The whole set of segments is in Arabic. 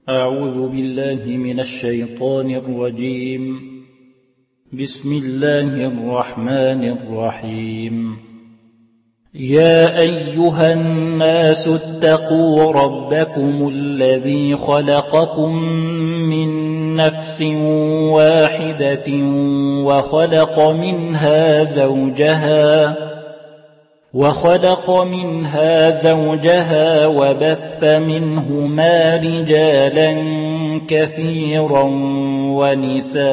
أعوذ بالله من الشيطان الرجيم. بسم الله الرحمن الرحيم. يا أيها الناس اتقوا ربكم الذي خلقكم من نفس واحدة وخلق منها زوجها وبث منهما رجالا كثيرا ونساء،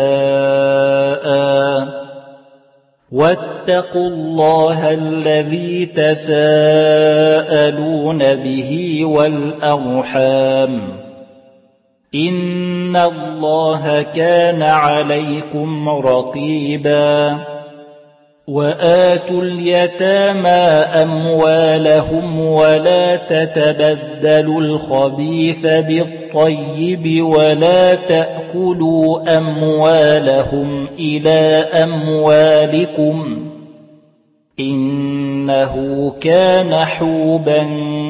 واتقوا الله الذي تساءلون به والأرحام، إن الله كان عليكم رقيبا. وآتوا اليتامى أموالهم ولا تتبدلوا الخبيث بالطيب ولا تأكلوا أموالهم إلى أموالكم، إنه كان حوبا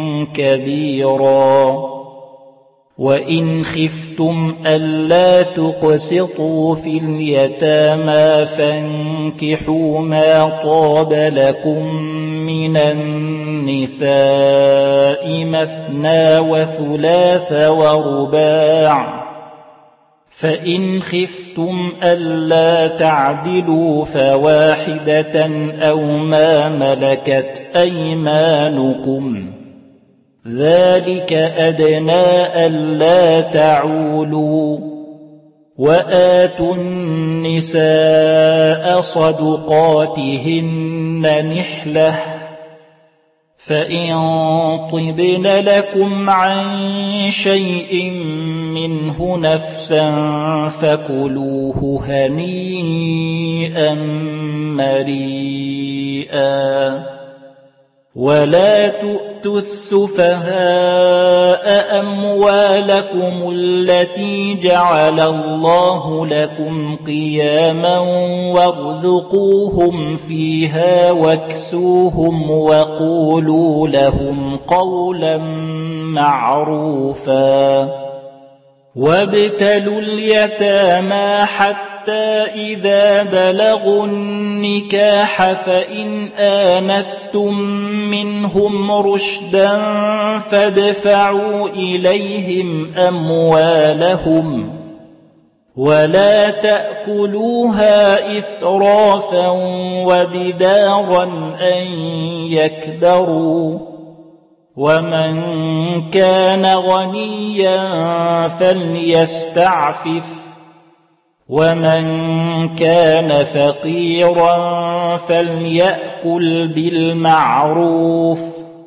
كبيرا. وإن خفتم ألا تقسطوا في اليتامى فانكحوا ما طاب لكم من النساء مثنى وثلاث ورباع، فإن خفتم ألا تعدلوا فواحدة أو ما ملكت أيمانكم، ذلك أدنى ألا تعولوا. وآتوا النساء صدقاتهن نحلة، فإن طبن لكم عن شيء منه نفسا فكلوه هنيئا مريئا. ولا تؤتوا السفهاء أموالكم التي جعل الله لكم قياما وارزقوهم فيها واكسوهم وقولوا لهم قولا معروفا. وابتلوا اليتامى حتى إذا بلغوا النكاح فإن آنستم منهم رشدا فادفعوا إليهم أموالهم ولا تأكلوها إسرافا وبدارا أن يكبروا. ومن كان غنيا فليستعفف، ومن كان فقيرا فليأكل بالمعروف.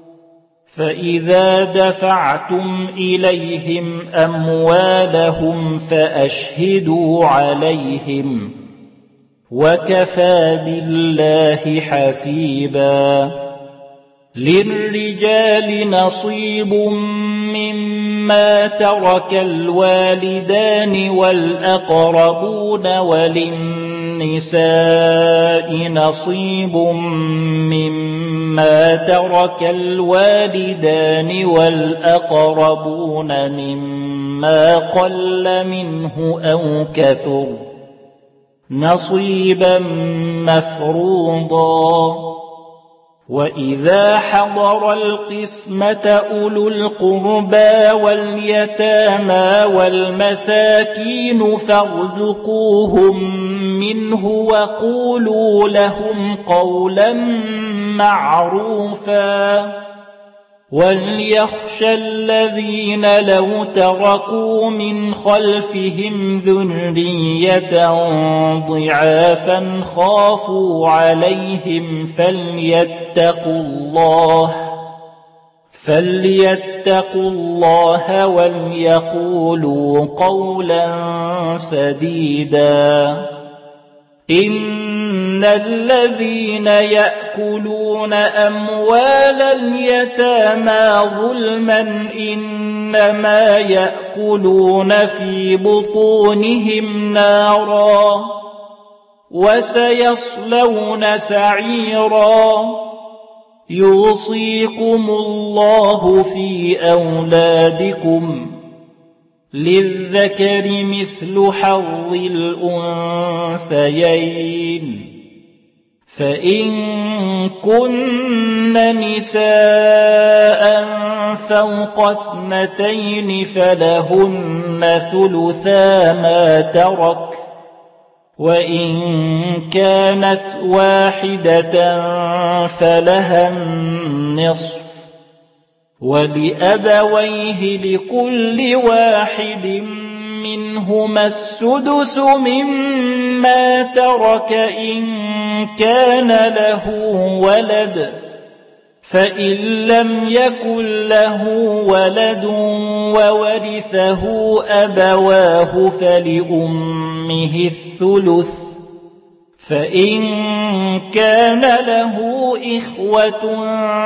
فإذا دفعتم إليهم أموالهم فأشهدوا عليهم، وكفى بالله حسيبا. للرجال نصيب مما ترك الوالدان والأقربون، وللنساء نصيب مما ترك الوالدان والأقربون مما قل منه أو كثر، نصيبا مفروضا. وإذا حضر القسمة أولو القربى واليتامى والمساكين فارزقوهم منه وقولوا لهم قولا معروفا. وليخشى الذين لو تركوا من خلفهم ذرية ضعافا خافوا عليهم فليتقوا الله وليقولوا قولا سديدا. إن الذين يأكلون أموال اليتامى ظلما إنما يأكلون في بطونهم نارا وسيصلون سعيرا. يوصيكم الله في أولادكم للذكر مثل حظ الأنثيين فإن كن نساء فوق 2 فلهن ثلثا ما ترك وإن كانت واحدة فلها النصف ولأبويه لكل واحد منهما السدس مما ترك إن كان له ولد فإن لم يكن له ولد وورثه أبواه فلأمه الثلث فإن كان له إخوة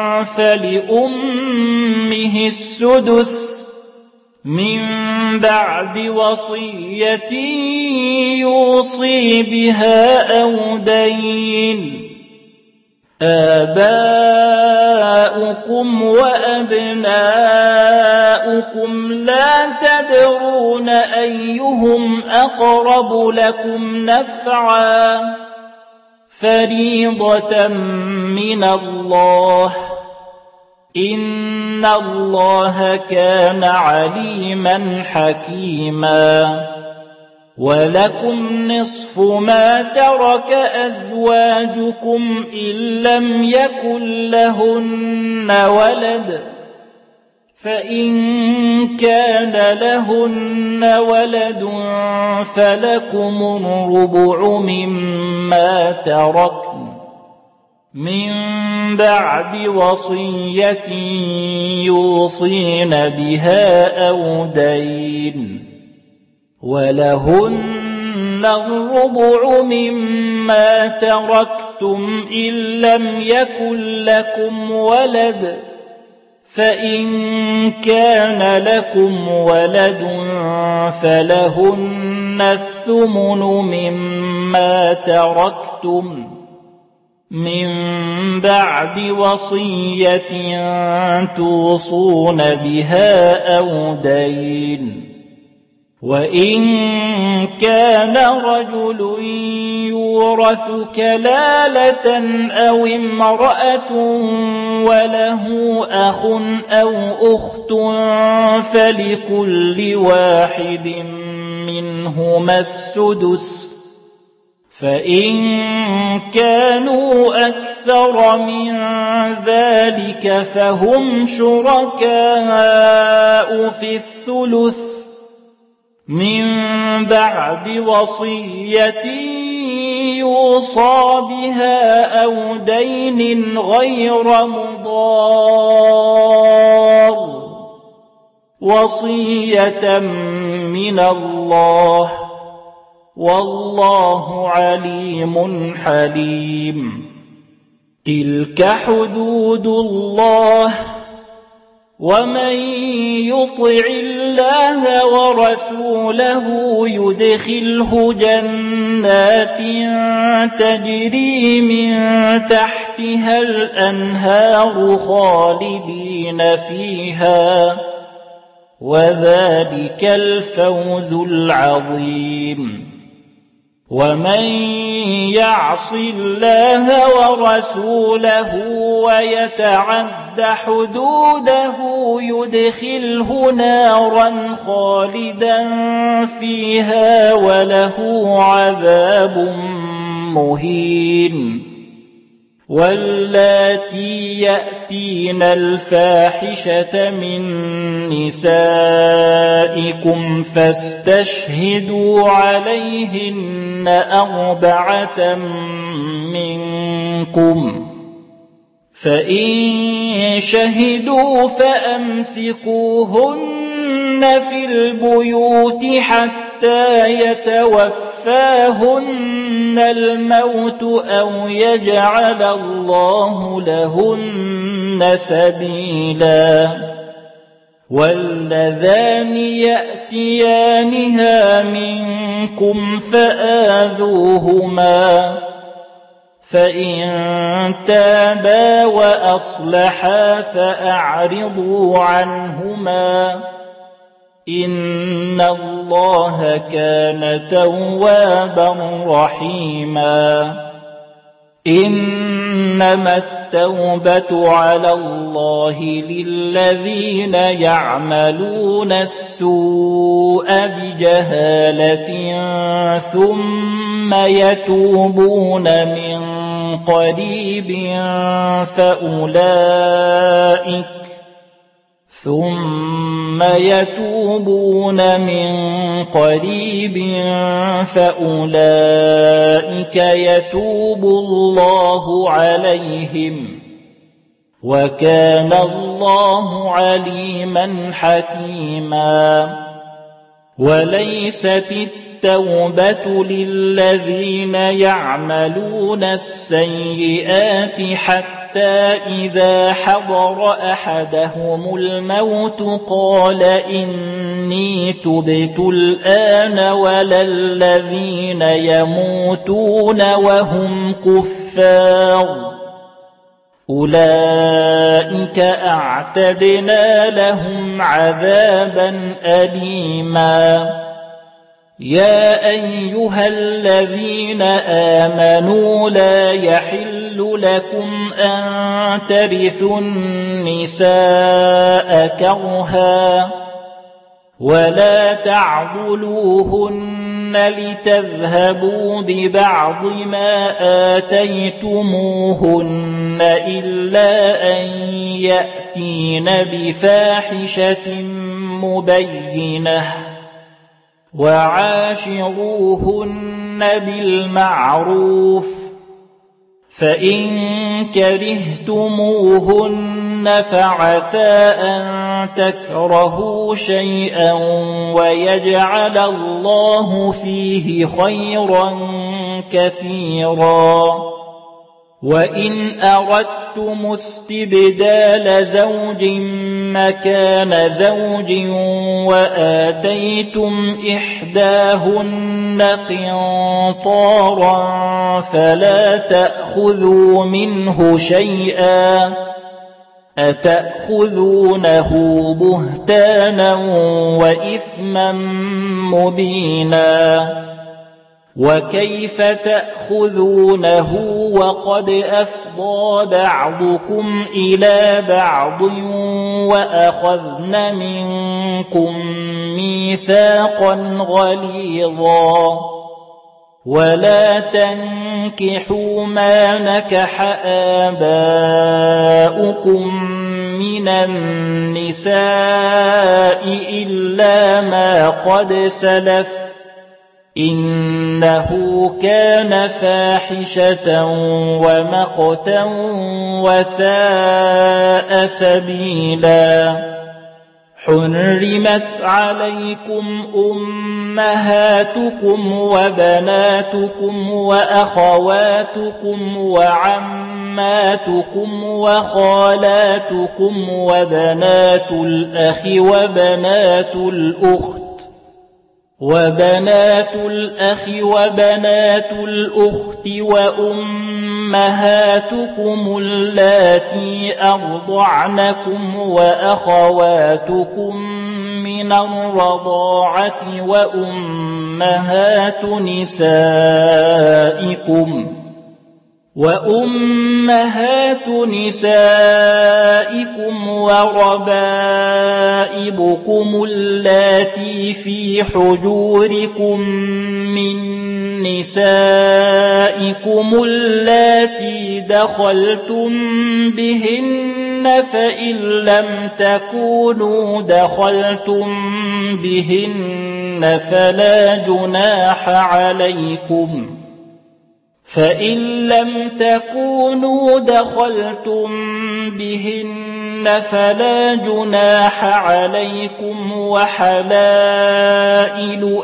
فلأمه السدس من بعد وصية يوصي بها أو دين آباؤكم وأبناؤكم لا تدرون أيهم أقرب لكم نفعا فريضة من الله إن الله كان عليما حكيما ولكم نصف ما ترك أزواجكم إن لم يكن لهن ولد فإن كان لهن ولد فلكم الربع مما تركن من بعد وصية يوصين بها أو دين ولهن الربع مما تركتم إن لم يكن لكم ولد فإن كان لكم ولد فلهن الثمن مما تركتم من بعد وصية توصون بها أو دين وإن كان رجل يورث كلالة أو امرأة وله أخ أو أخت فلكل واحد منهما السدس فإن كانوا أكثر من ذلك فهم شركاء في الثلث من بعد وصية يوصى بها أو دين غير مضار وصية من الله والله عليم حليم تلك حدود الله ومن يطع الله ورسوله يدخله جنات تجري من تحتها الأنهار خالدين فيها وذلك الفوز العظيم ومن يعص الله ورسوله ويتعد حدوده يدخله نارا خالدا فيها وله عذاب مهين واللاتي يأتين الفاحشة من نسائكم فاستشهدوا عليهن 4 منكم فإن شهدوا فأمسكوهن في البيوت حتى يتوفاهن الموت أو يجعل الله لهن سبيلا واللذان يأتيانها منكم فآذوهما فإن تابا وأصلحا فأعرضوا عنهما إن الله كان توابا رحيما إنما التوبة على الله للذين يعملون السوء بجهالة ثم يتوبون من قريب فأولئك يتوب الله عليهم وكان الله عليما حكيما وليست التوبة للذين يعملون السيئات حتى إذا حضر أحدهم الموت قال إني تبت الآن ولا الذين يموتون وهم كفار أولئك أعتدنا لهم عذابا أليما يا أيها الذين آمنوا لا يحل لكم أن ترثوا النساء كرها ولا تعضلوهن لتذهبوا ببعض ما آتيتموهن إلا أن يأتين بفاحشة مبينة وعاشروهن بالمعروف فإن كرهتموهن فعسى أن تكرهوا شيئا ويجعل الله فيه خيرا كثيرا وإن أردتم استبدال زوج مكان زوج وآتيتم إحداهن قنطارا فلا تأخذوا منه شيئا أتأخذونه بهتانا وإثما مبينا وكيف تأخذونه وقد أفضى بعضكم إلى بعض وأخذن منكم ميثاقا غليظا ولا تنكحوا ما نكح آباؤكم من النساء إلا ما قد سلف إنه كان فاحشة ومقتا وساء سبيلا حرمت عليكم أمهاتكم وبناتكم وأخواتكم وعماتكم وخالاتكم وبنات الأخ وبنات الأخت وأمهاتكم اللاتي أرضعنكم وأخواتكم من الرضاعة وأمهات نسائكم وربائبكم اللاتي في حجوركم من نسائكم اللاتي دخلتم بهن فإن لم تكونوا دخلتم بهن فلا جناح عليكم وحلائل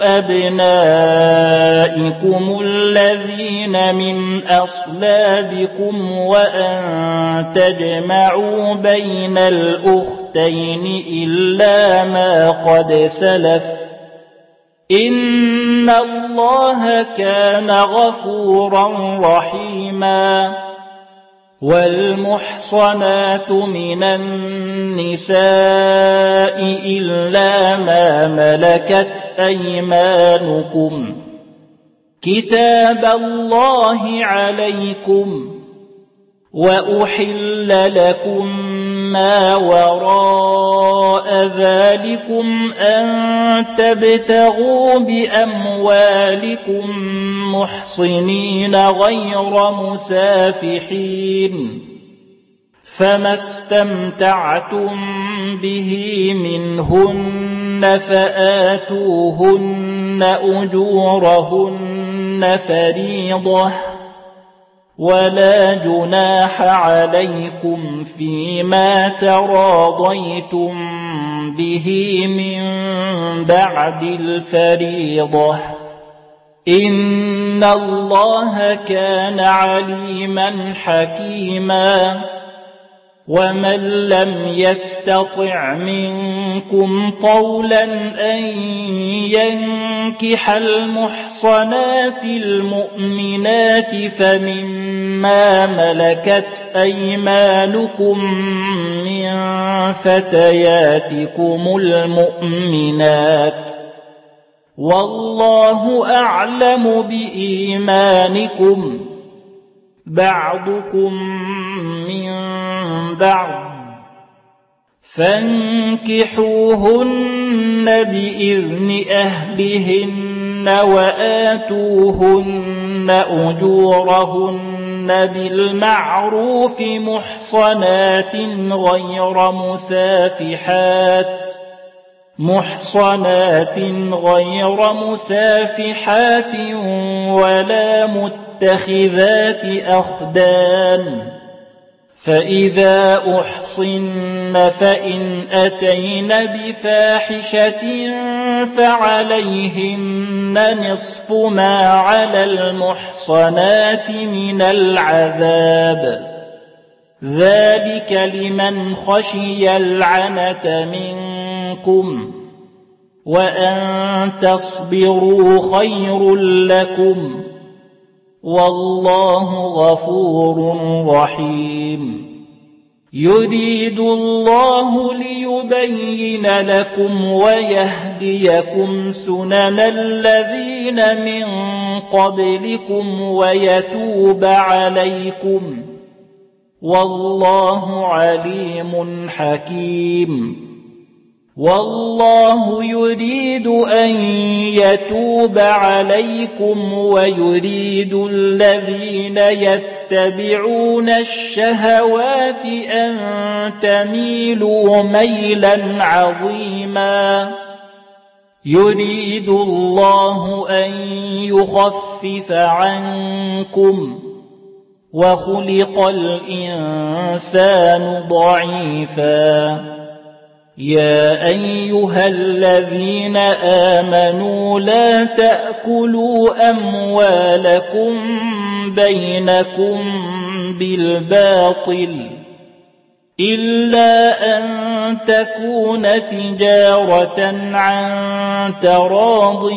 أبنائكم الذين من أصلابكم وأن تجمعوا بين الأختين إلا ما قد سلف إن الله كان غفورا رحيما والمحصنات من النساء إلا ما ملكت أيمانكم كتاب الله عليكم، وأحل لكم ما وراء ذلكم أن تبتغوا بأموالكم محصنين غير مسافحين، فما استمتعتم به منهن فآتوهن أجورهن فريضة، ولا جناح عليكم فيما تراضيتم به من بعد الفريضة، إن الله كان عليما حكيما. ومن لم يستطع منكم طولا أن ينكح المحصنات المؤمنات فمما ملكت أيمانكم من فتياتكم المؤمنات، والله أعلم بإيمانكم، بعضكم من بعض، فانكحوهن بإذن أهلهن وآتوهن أجورهن بالمعروف محصنات غير مسافحات ولا متخذات أخدان، فإذا أحصن فإن أتين بفاحشة فعليهن نصف ما على المحصنات من العذاب، ذلك لمن خشي العنة منكم، وأن تصبروا خير لكم، والله غفور رحيم. يريد الله ليبين لكم ويهديكم سنن الذين من قبلكم ويتوب عليكم، والله عليم حكيم. والله يريد أن يتوب عليكم ويريد الذين يتبعون الشهوات أن تميلوا ميلا عظيما. يريد الله أن يخفف عنكم، وخلق الإنسان ضعيفا. يا أيها الذين آمنوا لا تأكلوا أموالكم بينكم بالباطل إلا أن تكون تجارة عن تراض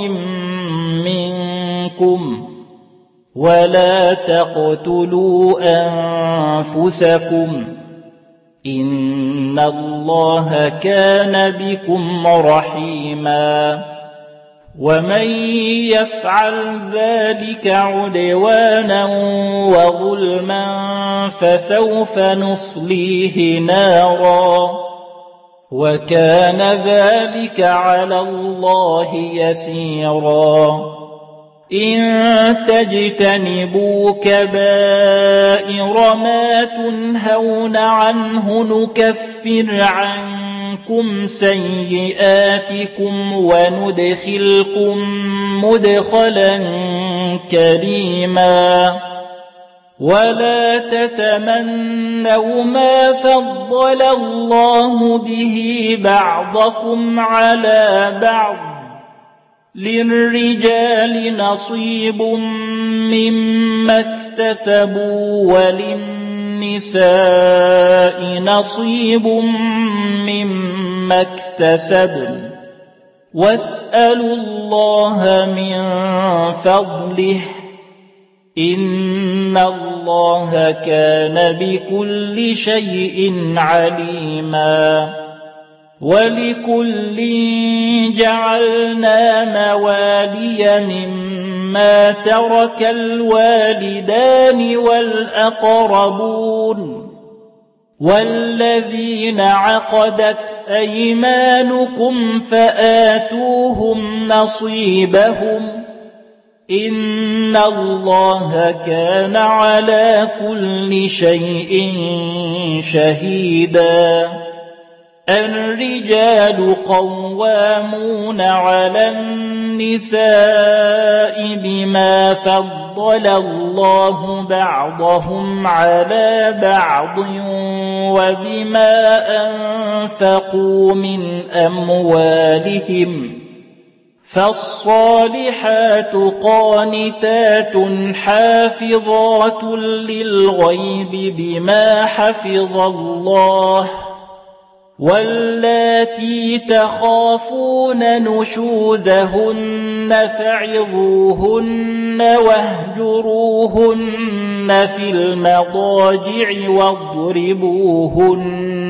منكم، ولا تقتلوا أنفسكم، إن الله كان بكم رحيما. ومن يفعل ذلك عدوانا وظلما فسوف نصليه نارا، وكان ذلك على الله يسيرا. إن تجتنبوا كبائر ما تنهون عنه نكفر عنكم سيئاتكم وندخلكم مدخلا كريما. ولا تتمنوا ما فضل الله به بعضكم على بعض، للرجال نصيب مما اكتسبوا وللنساء نصيب مما اكتسبن، واسألوا الله من فضله إن الله كان بكل شيء عليما ولكل جعلنا موالي مما ترك الوالدان والأقربون والذين عقدت أيمانكم فآتوهم نصيبهم إن الله كان على كل شيء شهيدا الرجال قوامون على النساء بما فضل الله بعضهم على بعض وبما أنفقوا من أموالهم فالصالحات قانتات حافظات للغيب بما حفظ الله واللاتي تخافون نشوزهن فعظوهن واهجروهن في المضاجع واضربوهن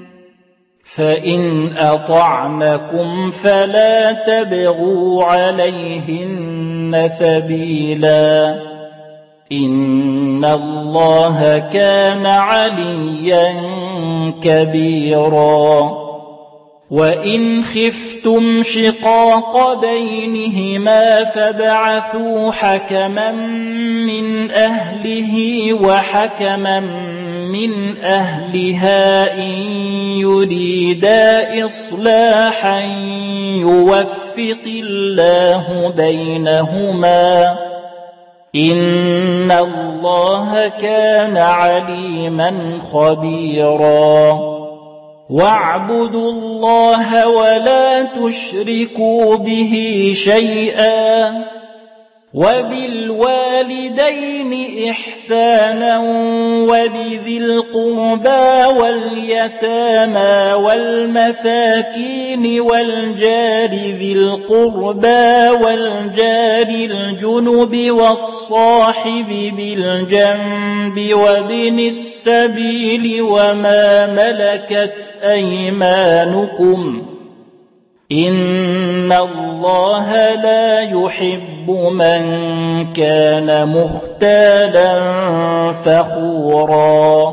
فإن أطعنكم فلا تبغوا عليهن سبيلا إن الله كان عليا كبيرا وإن خفتم شقاق بينهما فابعثوا حكما من أهله وحكما من أهلها إن يريدا إصلاحا يوفق الله بينهما إن الله كان عليما خبيرا واعبدوا الله ولا تشركوا به شيئا وبالوالدين إحسانا وبذي القربى واليتامى والمساكين والجار ذي القربى والجار الجنب والصاحب بالجنب وابن السبيل وما ملكت أيمانكم إن الله لا يحب من كان مختالا فخورا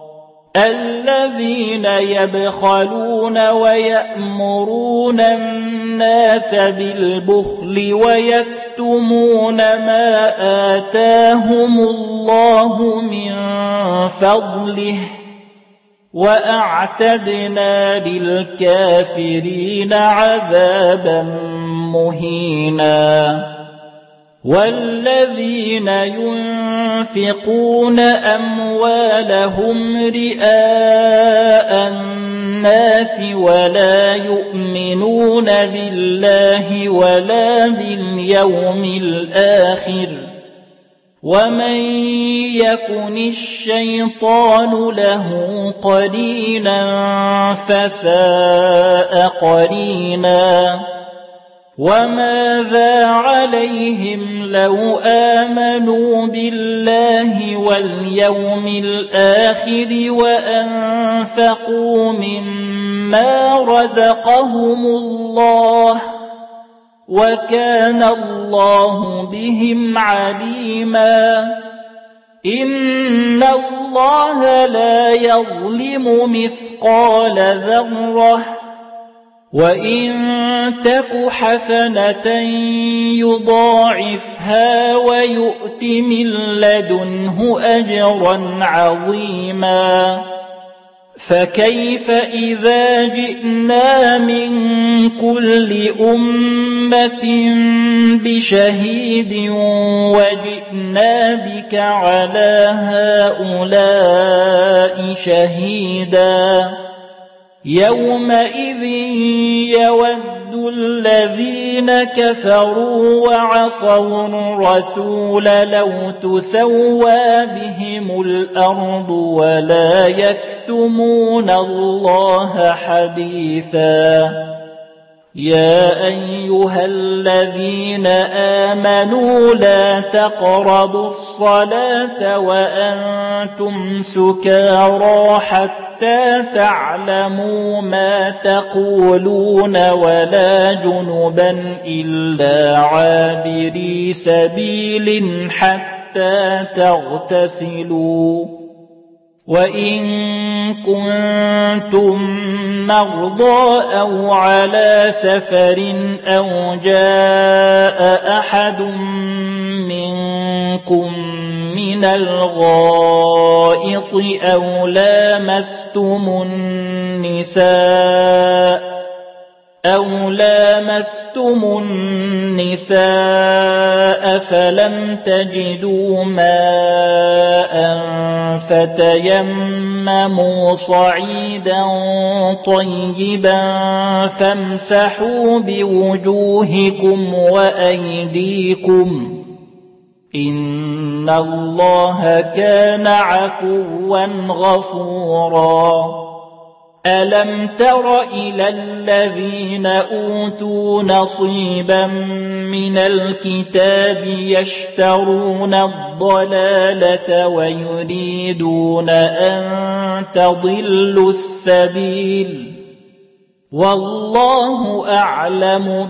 الذين يبخلون ويأمرون الناس بالبخل ويكتمون ما آتاهم الله من فضله وأعتدنا للكافرين عذابا مهينا والذين ينفقون أموالهم رئاء الناس ولا يؤمنون بالله ولا باليوم الآخر ومن يكن الشيطان له قرينا فساء قرينا وماذا عليهم لو آمنوا بالله واليوم الآخر وأنفقوا مما رزقهم الله وكان الله بهم عليما إن الله لا يظلم مثقال ذرة وإن تك حسنة يضاعفها ويؤت من لدنه أجرا عظيما فكيف إذا جئنا من كل أمة بشهيد وجئنا بك على هؤلاء شهيدا يومئذ يود الذين كفروا وعصوا الرسول لو تسوى بهم الأرض ولا يكتمون الله حديثا يا أيها الذين آمنوا لا تقربوا الصلاة وأنتم سكارى حتى تعلموا ما تقولون ولا جنبا إلا عابري سبيل حتى تغتسلوا وإن كنتم مرضى أو على سفر أو جاء أحد منكم من الغائط أو لامستم النساء فلم تجدوا ماء فتيمموا صعيدا طيبا فامسحوا بوجوهكم وأيديكم إن الله كان عفوا غفورا ألم تر إلى الذين أوتوا نصيبا من الكتاب يشترون الضلالة ويريدون أن تضلوا السبيل والله أعلم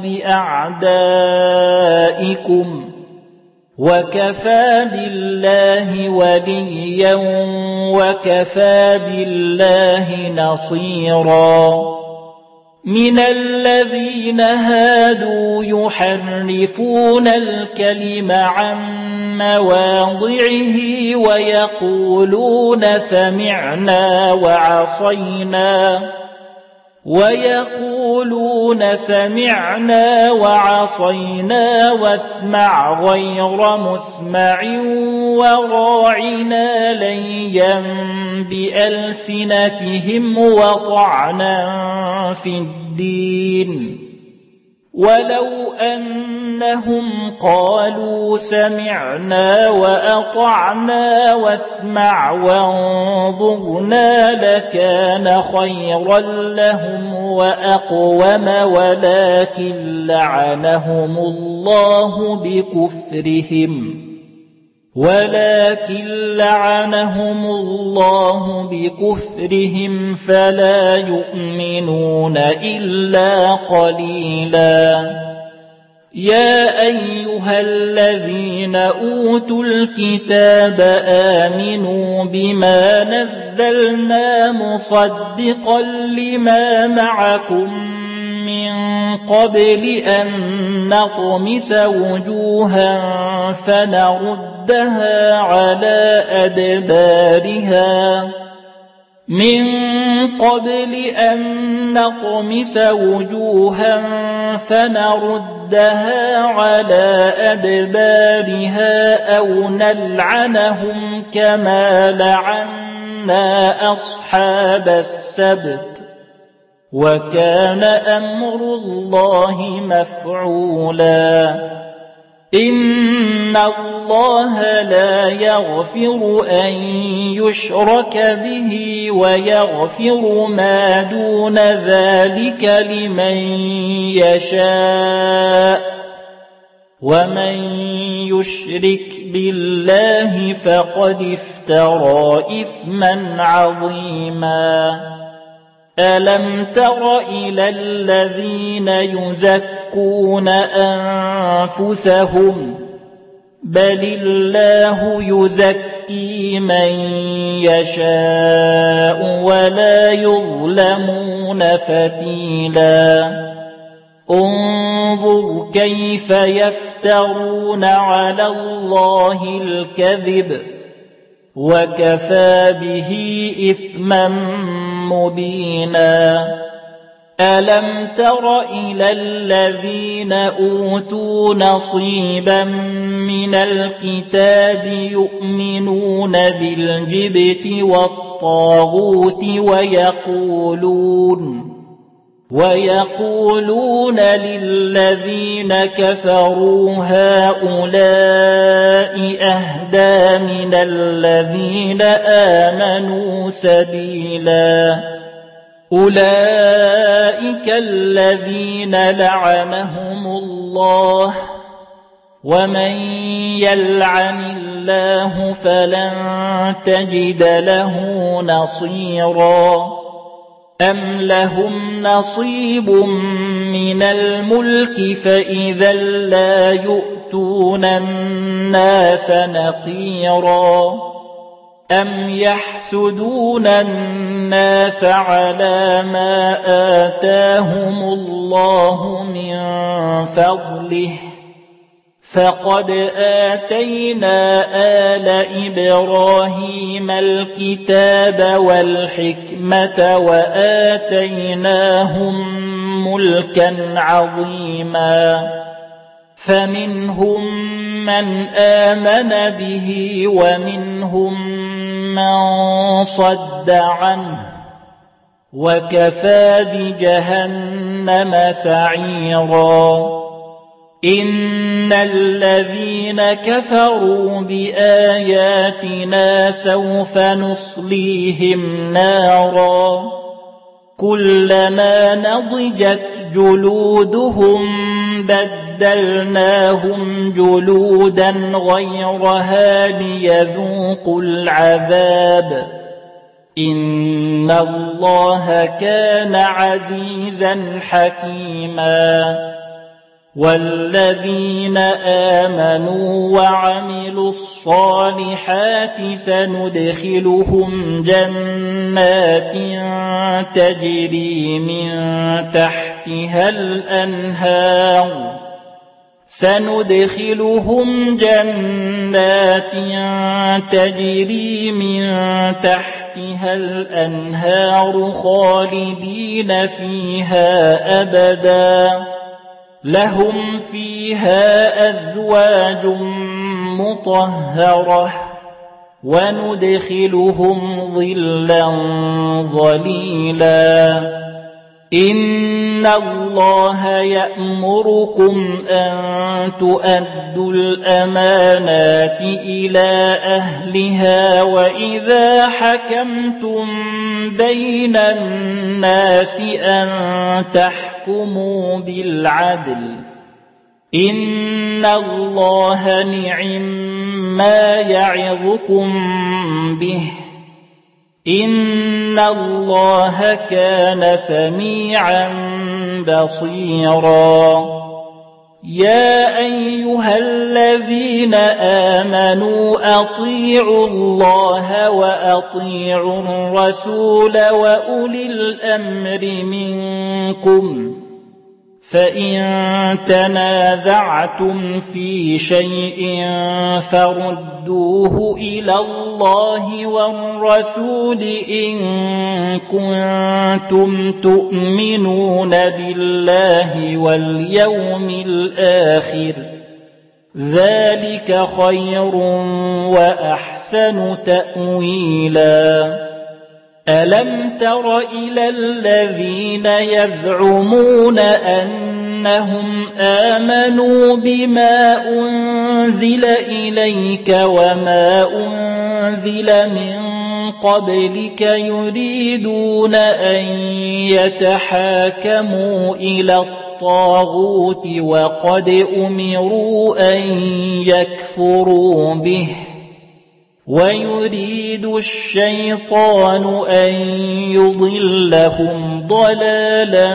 بأعدائكم وكفى بالله وليا وكفى بالله نصيرا من الذين هادوا يحرفون الكلم عن مواضعه ويقولون سمعنا وعصينا واسمع غير مسمع وراعنا ليا بألسنتهم وطعنا في الدين ولو أنهم قالوا سمعنا وأطعنا واسمع وانظرنا لكان خيرا لهم وأقوم ولكن لعنهم الله بكفرهم فلا يؤمنون إلا قليلا يا أيها الذين أوتوا الكتاب آمنوا بما نزلنا مصدقا لما معكم من قبل أن نطمس وجوها فنردها على أدبارها أو نلعنهم كما لعنا أصحاب السبت وكان أمر الله مفعولا إن الله لا يغفر أن يشرك به ويغفر ما دون ذلك لمن يشاء ومن يشرك بالله فقد افترى إثما عظيما ألم تر إلى الذين يزكون أنفسهم بل الله يزكي من يشاء ولا يظلمون فتيلا انظر كيف يفترون على الله الكذب وكفى به إثما مبينا ألم تر إلى الذين أوتوا نصيبا من الكتاب يؤمنون بالجبت والطاغوت ويقولون للذين كفروا هؤلاء أهدى من الذين آمنوا سبيلا أولئك الذين لعنهم الله ومن يلعن الله فلن تجد له نصيرا أم لهم نصيب من الملك فإذا لا يؤتون الناس نقيرا أم يحسدون الناس على ما آتاهم الله من فضله فقد آتينا آل إبراهيم الكتاب والحكمة وآتيناهم ملكا عظيما فمنهم من آمن به ومنهم من صد عنه وكفى بجهنم سعيرا إن الذين كفروا بآياتنا سوف نصليهم نارا كلما نضجت جلودهم بدلناهم جلودا غيرها ليذوقوا العذاب إن الله كان عزيزا حكيما والذين آمنوا وعملوا الصالحات سندخلهم جنات تجري من تحتها الأنهار خالدين فيها أبدا لهم فيها أزواج مطهرة وندخلهم ظلا ظليلا إن الله يأمركم أن تؤدوا الأمانات إلى أهلها وإذا حكمتم بين الناس أن تحكموا بالعدل إن الله نعما يعظكم به إن الله كان سميعا بصيرا يا أيها الذين آمنوا أطيعوا الله وأطيعوا الرسول وأولي الأمر منكم فإن تنازعتم في شيء فردوه إلى الله والرسول إن كنتم تؤمنون بالله واليوم الآخر ذلك خير وأحسن تأويلا ألم تر إلى الذين يزعمون أنهم آمنوا بما أنزل إليك وما أنزل من قبلك يريدون أن يتحاكموا إلى الطاغوت وقد أمروا أن يكفروا به ويريد الشيطان أن يضلهم ضلالا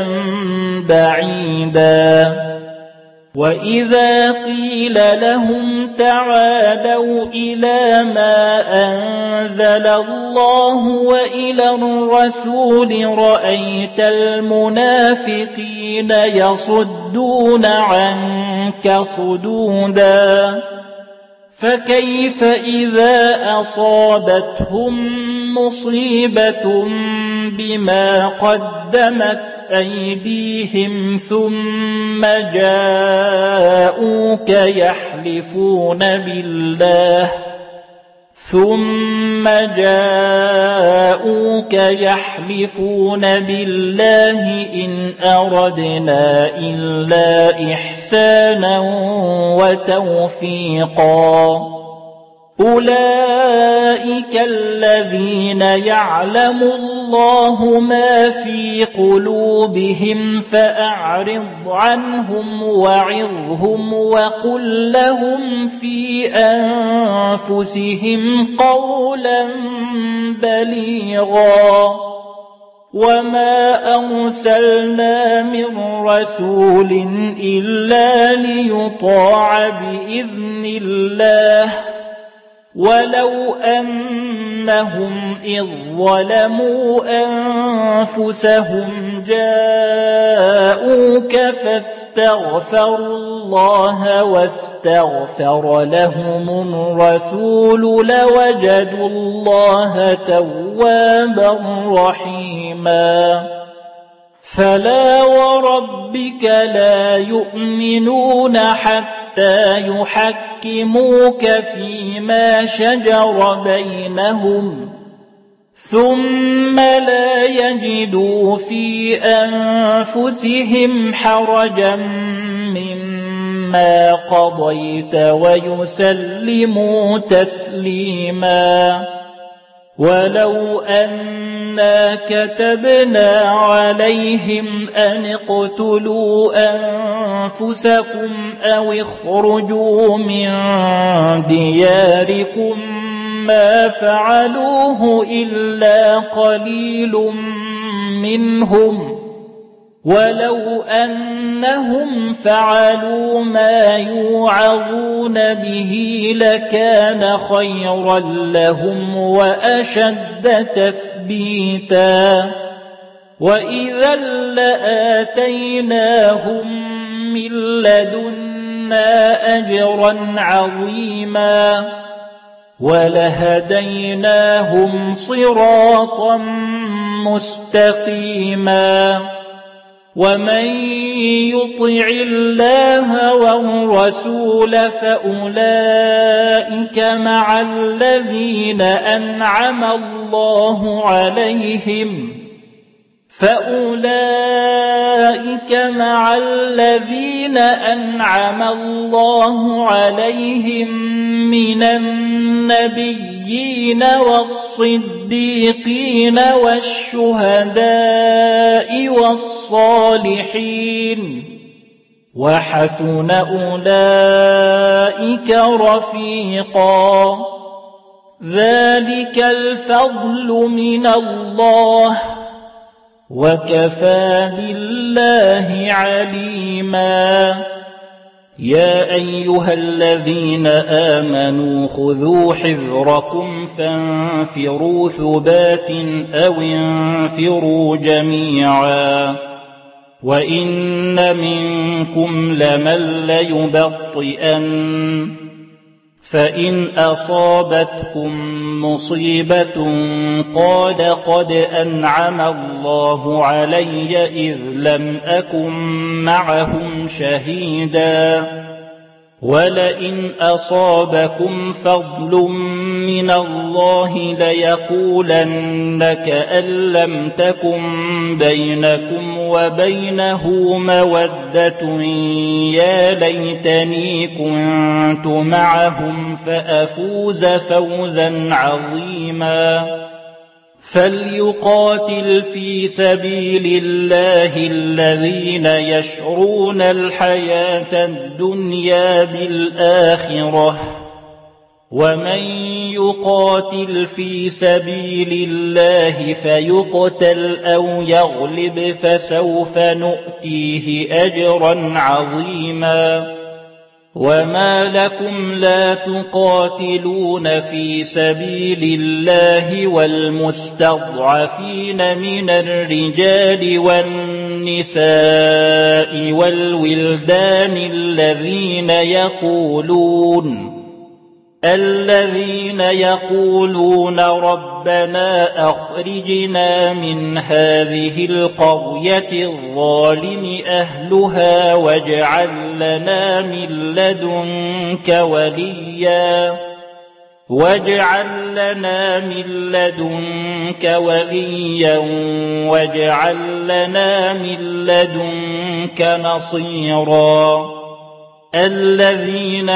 بعيدا وإذا قيل لهم تعالوا إلى ما أنزل الله وإلى الرسول رأيت المنافقين يصدون عنك صدودا فكيف إذا أصابتهم مصيبة بما قدمت أيديهم ثم جاءوك يحلفون بالله إن أردنا إلا إحسانا وتوفيقا أولئك الذين يعلم الله الله ما في قلوبهم فأعرض عنهم وعظهم وقل لهم في أنفسهم قولا بليغا وما أرسلنا من رسول إلا ليطاع بإذن الله ولو أنهم إذ ظلموا أنفسهم جاءوك فاستغفروا الله واستغفر لهم الرسول لوجدوا الله توابا رحيما فلا وربك لا يؤمنون حتى يحكموك فيما شجر بينهم ثم لا يجدوا في أنفسهم حرجا مما قضيت ويسلموا تسليما ولو أنا كتبنا عليهم أن اقتلوا أنفسكم أو اخرجوا من دياركم ما فعلوه إلا قليل منهم ولو أنهم فعلوا ما يوعظون به لكان خيرا لهم وأشد تثبيتا وإذا لآتيناهم من لدنا أجرا عظيما ولهديناهم صراطا مستقيما ومن يطع الله والرسول فأولئك مع الذين أنعم الله عليهم من النبيين والصديقين والشهداء والصالحين وحسن أولئك رفيقا ذلك الفضل من الله وكفى بالله عليما يا أيها الذين آمنوا خذوا حذركم فانفروا ثبات أو انفروا جميعا وإن منكم لمن ليبطئن فإن أصابتكم مصيبة قال قد أنعم الله علي إذ لم أكن معهم شهيدا ولئن أصابكم فضل من الله ليقولن كأن لم تكن بينكم وبينه مودة يا ليتني كنت معهم فأفوز فوزا عظيما فليقاتل في سبيل الله الذين يشرون الحياة الدنيا بالآخرة ومن يقاتل في سبيل الله فيقتل أو يغلب فسوف نؤتيه أجرا عظيما وما لكم لا تقاتلون في سبيل الله والمستضعفين من الرجال والنساء والولدان الذين يقولون ربنا أخرجنا من هذه القرية الظالم أهلها واجعل لنا من لدنك وليا واجعل لنا من لدنك نصيرا الذين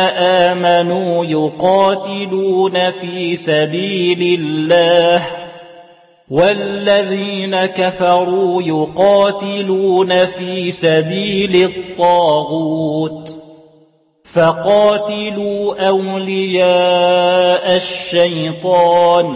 آمنوا يقاتلون في سبيل الله والذين كفروا يقاتلون في سبيل الطاغوت فقاتلوا أولياء الشيطان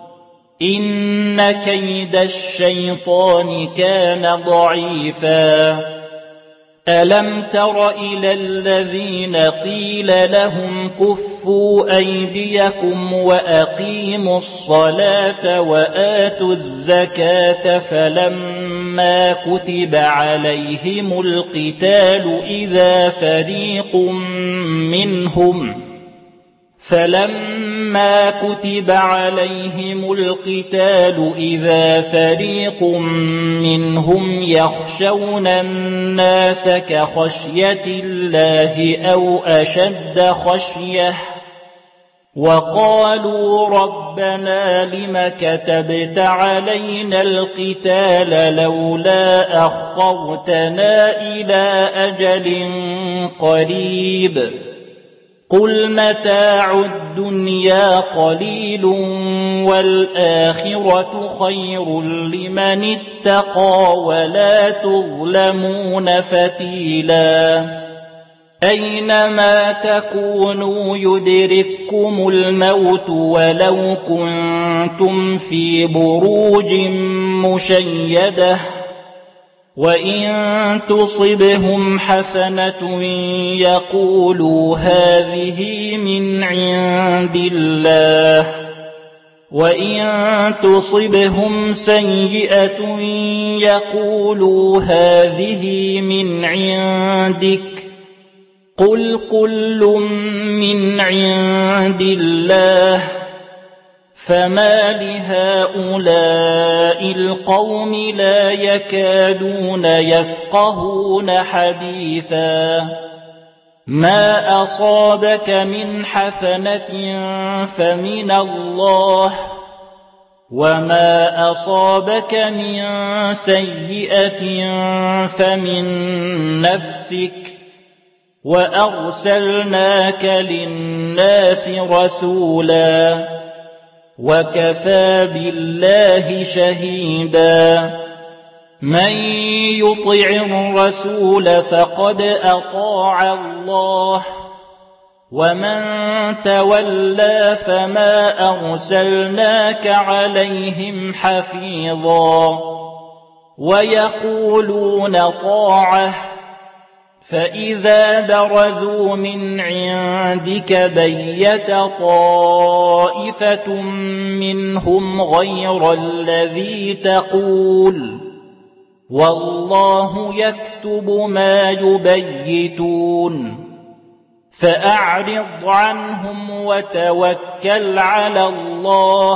إن كيد الشيطان كان ضعيفا ألم تر إلى الذين قيل لهم كفوا أيديكم وأقيموا الصلاة وآتوا الزكاة فلما كتب عليهم القتال إذا فريق منهم يخشون الناس كخشية الله أو أشد خشية وقالوا ربنا لم كتبت علينا القتال لولا أخرتنا إلى أجل قريب قل متاع الدنيا قليل والآخرة خير لمن اتقى ولا تظلمون فتيلا أينما تكونوا يدرككم الموت ولو كنتم في بروج مشيدة وإن تصبهم حسنة يقولوا هذه من عند الله وإن تصبهم سيئة يقولوا هذه من عندك قل كل من عند الله فما لهؤلاء القوم لا يكادون يفقهون حديثا ما أصابك من حسنة فمن الله وما أصابك من سيئة فمن نفسك وأرسلناك للناس رسولا وكفى بالله شهيدا من يطع الرسول فقد أطاع الله ومن تولى فما أرسلناك عليهم حفيظا ويقولون طاعة فإذا برزوا من عندك بيت طائفة منهم غير الذي تقول والله يكتب ما يبيتون فأعرض عنهم وتوكل على الله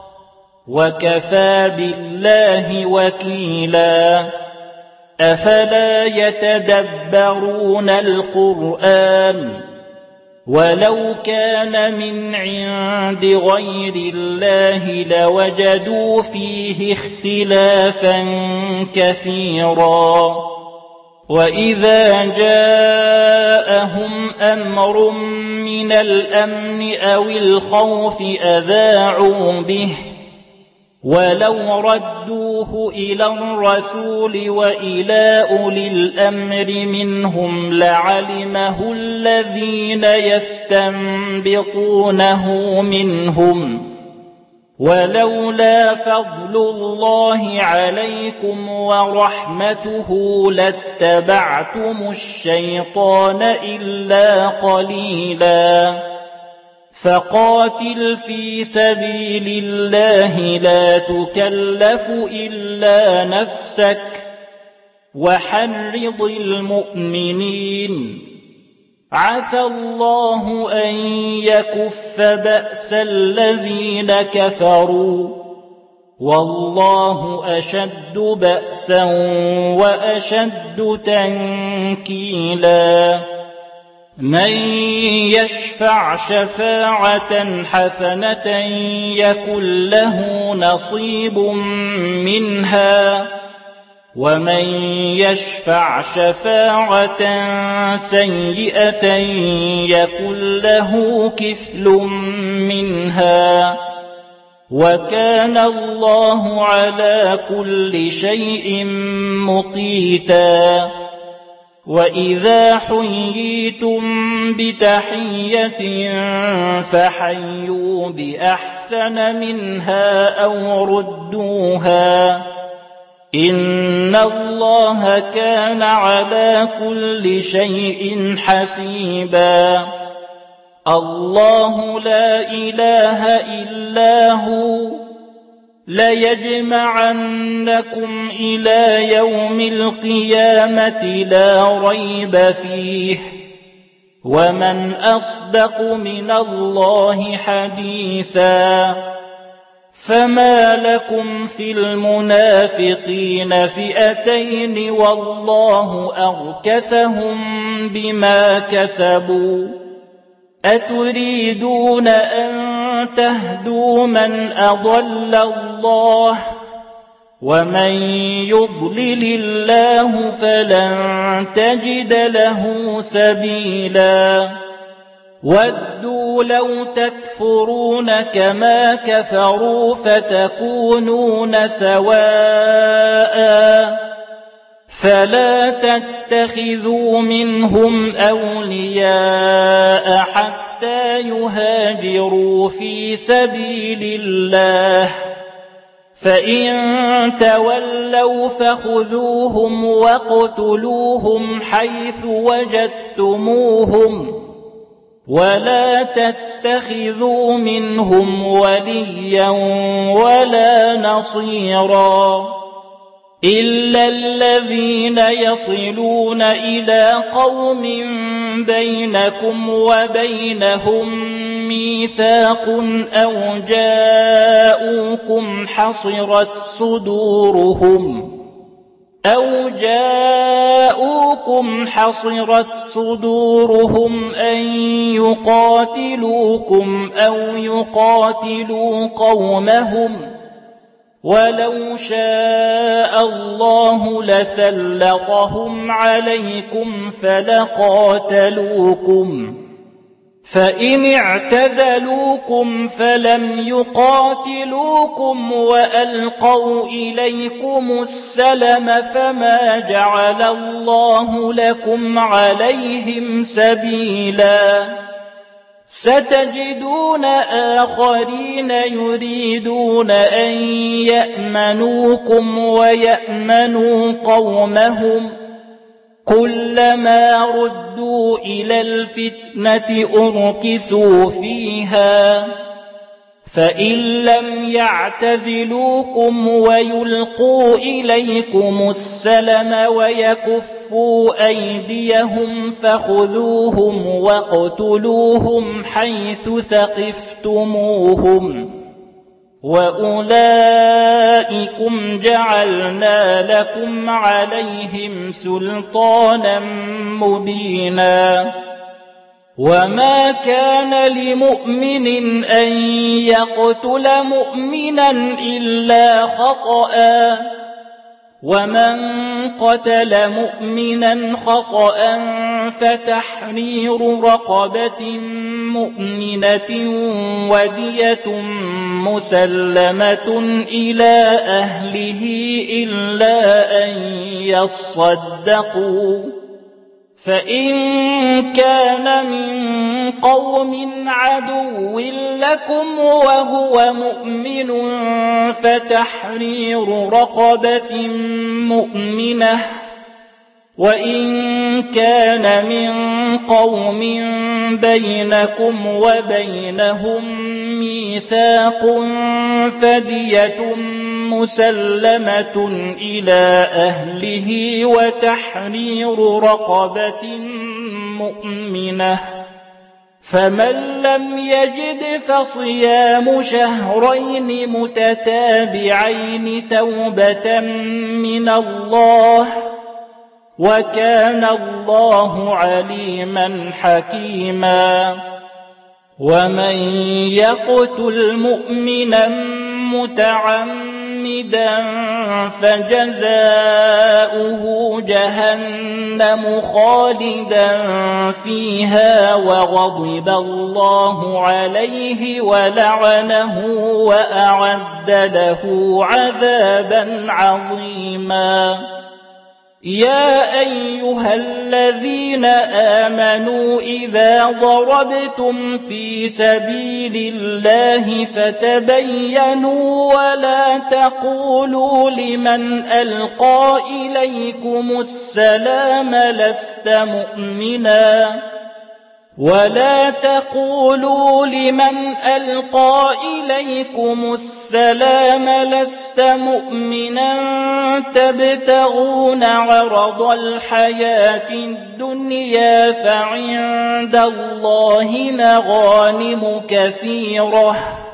وكفى بالله وكيلا أفلا يتدبرون القرآن ولو كان من عند غير الله لوجدوا فيه اختلافا كثيرا وإذا جاءهم أمر من الأمن أو الخوف أذاعوا به ولو ردوه إلى الرسول وإلى أولي الأمر منهم لعلمه الذين يستنبطونه منهم ولولا فضل الله عليكم ورحمته لاتبعتم الشيطان إلا قليلا فقاتل في سبيل الله لا تكلف إلا نفسك وحرض المؤمنين عسى الله أن يكف بأس الذين كفروا والله أشد بأسا وأشد تنكيلا من يشفع شفاعة حسنة يكن له نصيب منها ومن يشفع شفاعة سيئة يكن له كفل منها وكان الله على كل شيء مقيتا. وإذا حييتم بتحية فحيوا بأحسن منها أو ردوها، إن الله كان على كل شيء حسيبا. الله لا إله إلا هو ليجمعنكم إلى يوم القيامة لا ريب فيه، ومن أصدق من الله حديثا. فما لكم في المنافقين فئتين والله أركسهم بما كسبوا، أتريدون أن تهدوا من أضل الله، ومن يضلل الله فلن تجد له سبيلا. ودوا لو تكفرون كما كفروا فتكونون سواء، فلا تتخذوا منهم أولياء حتى يهاجروا في سبيل الله، فإن تولوا فخذوهم واقتلوهم حيث وجدتموهم، ولا تتخذوا منهم وليا ولا نصيرا، إلا الذين يصلون إلى قوم بينكم وبينهم ميثاق أو جاءوكم حصرت صدورهم أن يقاتلوكم أو يقاتلوا قومهم، ولو شاء الله لسلطهم عليكم فلقاتلوكم، فإن اعتزلوكم فلم يقاتلوكم وألقوا إليكم السلم فما جعل الله لكم عليهم سبيلا. ستجدون آخرين يريدون أن يأمنوكم ويأمنوا قومهم، كلما ردوا إلى الفتنة أركسوا فيها، فإن لم يعتزلوكم ويلقوا إليكم السلم ويكفوا أيديهم فخذوهم واقتلوهم حيث ثقفتموهم، وأولئكم جعلنا لكم عليهم سلطانا مبينا. وما كان لمؤمن أن يقتل مؤمنا إلا خطأ، ومن قتل مؤمنا خطأ فتحرير رقبة مؤمنة ودية مسلمة إلى أهله إلا أن يصدقوا، فإن كان من قوم عدو لكم وهو مؤمن فتحرير رقبة مؤمنة، وإن كان من قوم بينكم وبينهم ميثاق فدية مسلمة إلى أهله وتحرير رقبة مؤمنة، فمن لم يجد فصيام شهرين متتابعين توبة من الله، وكان الله عليما حكيما. ومن يقتل مؤمنا متعمدا متعمدا فجزاؤه جهنم خالدا فيها وغضب الله عليه ولعنه وأعد له عذابا عظيما. يا أيها الذين آمنوا إذا ضربتم في سبيل الله فتبينوا ولا تقولوا لمن ألقى إليكم السلام لست مؤمنا تبتغون عرض الحياة الدنيا فعند الله مغانم كثيرة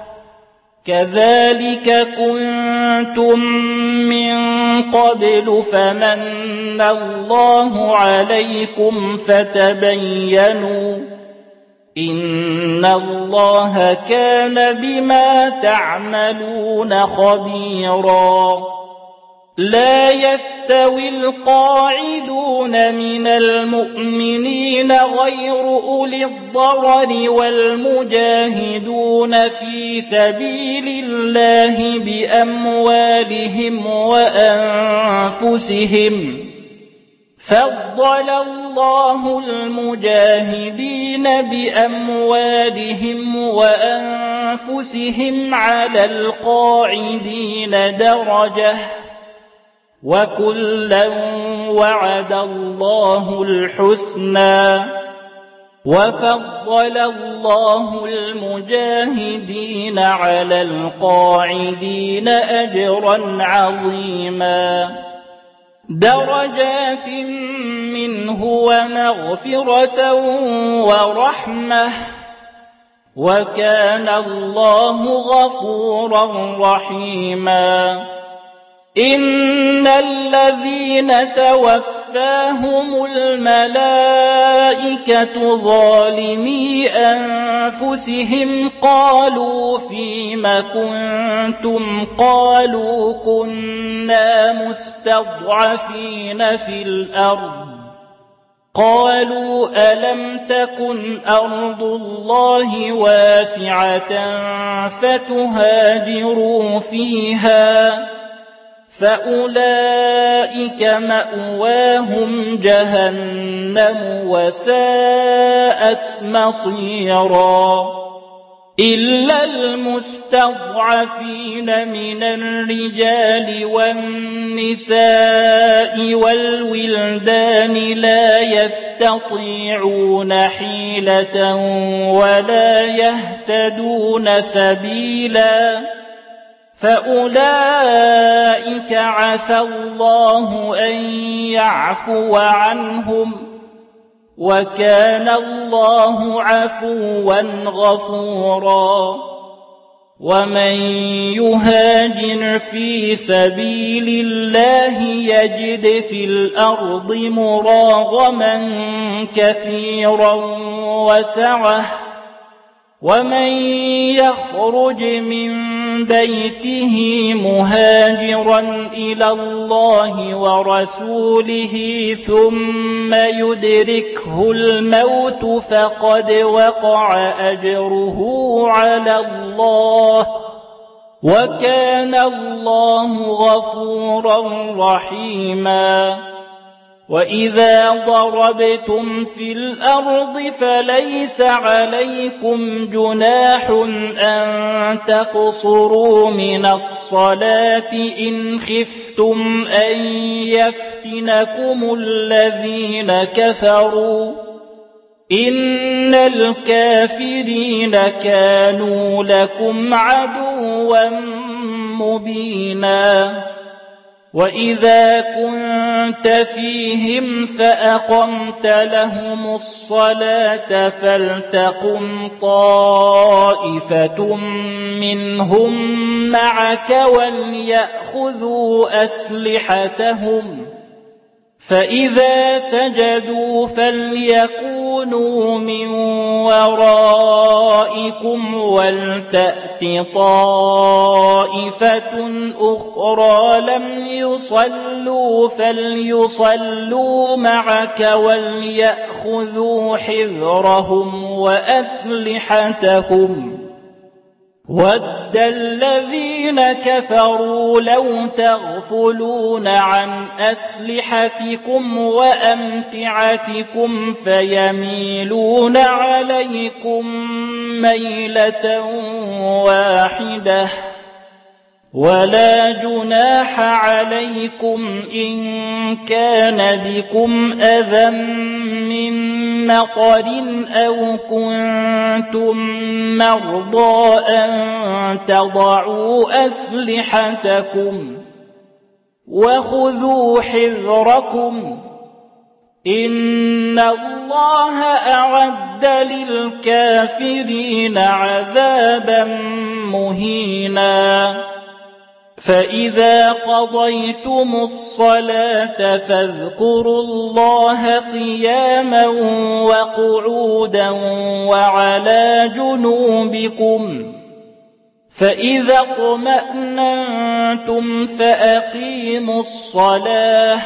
كذلك كنتم من قبل فمن الله عليكم فتبينوا إن الله كان بما تعملون خبيرا. لا يستوي القاعدون من المؤمنين غير أولي الضرر والمجاهدون في سبيل الله بأموالهم وأنفسهم فضل الله المجاهدين بأموالهم وأنفسهم على القاعدين درجة وكلا وعد الله الحسنى وفضل الله المجاهدين على القاعدين أجرا عظيما. درجات منه ومغفرة ورحمة وكان الله غفورا رحيما. إن الذين توفاهم الملائكة ظالمي أنفسهم قالوا فيم كنتم قالوا كنا مستضعفين في الأرض قالوا ألم تكن أرض الله واسعة فتهاجروا فيها فأولئك مأواهم جهنم وساءت مصيرا. إلا المستضعفين من الرجال والنساء والولدان لا يستطيعون حيلة ولا يهتدون سبيلا فأولئك عسى الله أن يعفو عنهم وكان الله عفوا غفورا. ومن يهاجر في سبيل الله يجد في الأرض مراغما كثيرا وسعة ومن يخرج من بيته مهاجرا إلى الله ورسوله ثم يدركه الموت فقد وقع أجره على الله وكان الله غفورا رحيما. وإذا ضربتم في الأرض فليس عليكم جناح أن تقصروا من الصلاة إن خفتم أن يفتنكم الذين كفروا إن الكافرين كانوا لكم عدوا مبينا. وإذا كنت فيهم فأقمت لهم الصلاة فلتقم طائفة منهم معك وليأخذوا أسلحتهم فإذا سجدوا فليكونوا من ورائكم ولتأت تأت طائفة أخرى لم يصلوا فليصلوا معك وليأخذوا حذرهم وأسلحتهم ود الذين كفروا لو تغفلون عن أسلحتكم وأمتعتكم فيميلون عليكم ميلة واحدة ولا جناح عليكم إن كان بكم أذى من مطر أو كنتم مرضى أن تضعوا أسلحتكم وخذوا حذركم إن الله أعد للكافرين عذابا مهينا فإذا قضيتم الصلاة فاذكروا الله قياما وقعودا وعلى جنوبكم فإذا اطمأننتم فأقيموا الصلاة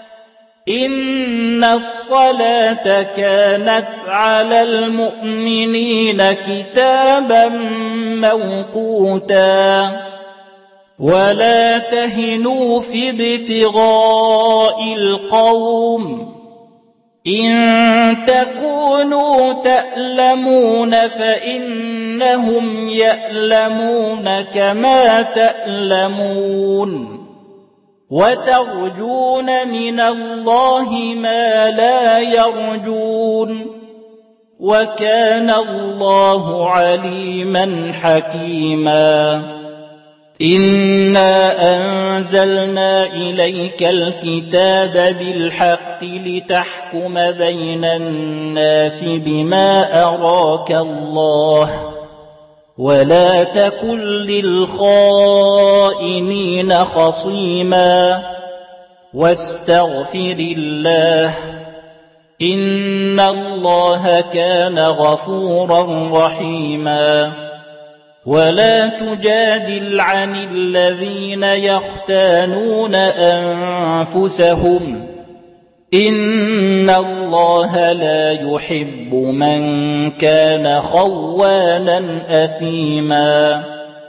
إن الصلاة كانت على المؤمنين كتابا موقوتا ولا تهنوا في ابتغاء القوم إن تكونوا تألمون فإنهم يألمون كما تألمون وترجون من الله ما لا يرجون وكان الله عليما حكيما إنا أنزلنا إليك الكتاب بالحق لتحكم بين الناس بما أراك الله ولا تكن للخائنين خصيما واستغفر الله إن الله كان غفورا رحيما ولا تجادل عن الذين يختانون أنفسهم إن الله لا يحب من كان خوانا أثيما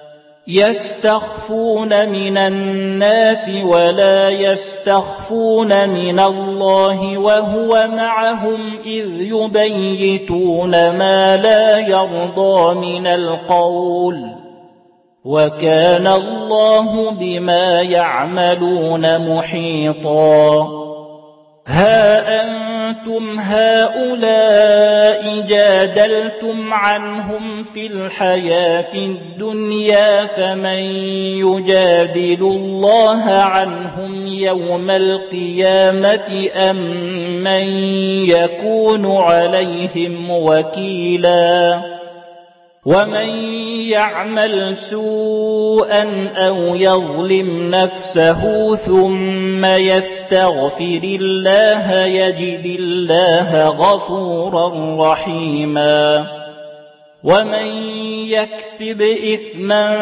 يستخفون من الناس ولا يستخفون من الله وهو معهم إذ يبيتون ما لا يرضى من القول وكان الله بما يعملون محيطا ها أنتم هؤلاء جادلتم عنهم في الحياة الدنيا فمن يجادل الله عنهم يوم القيامة أم من يكون عليهم وكيلا ومن يعمل سوءا أو يظلم نفسه ثم يستغفر الله يجد الله غفورا رحيما ومن يكسب إثما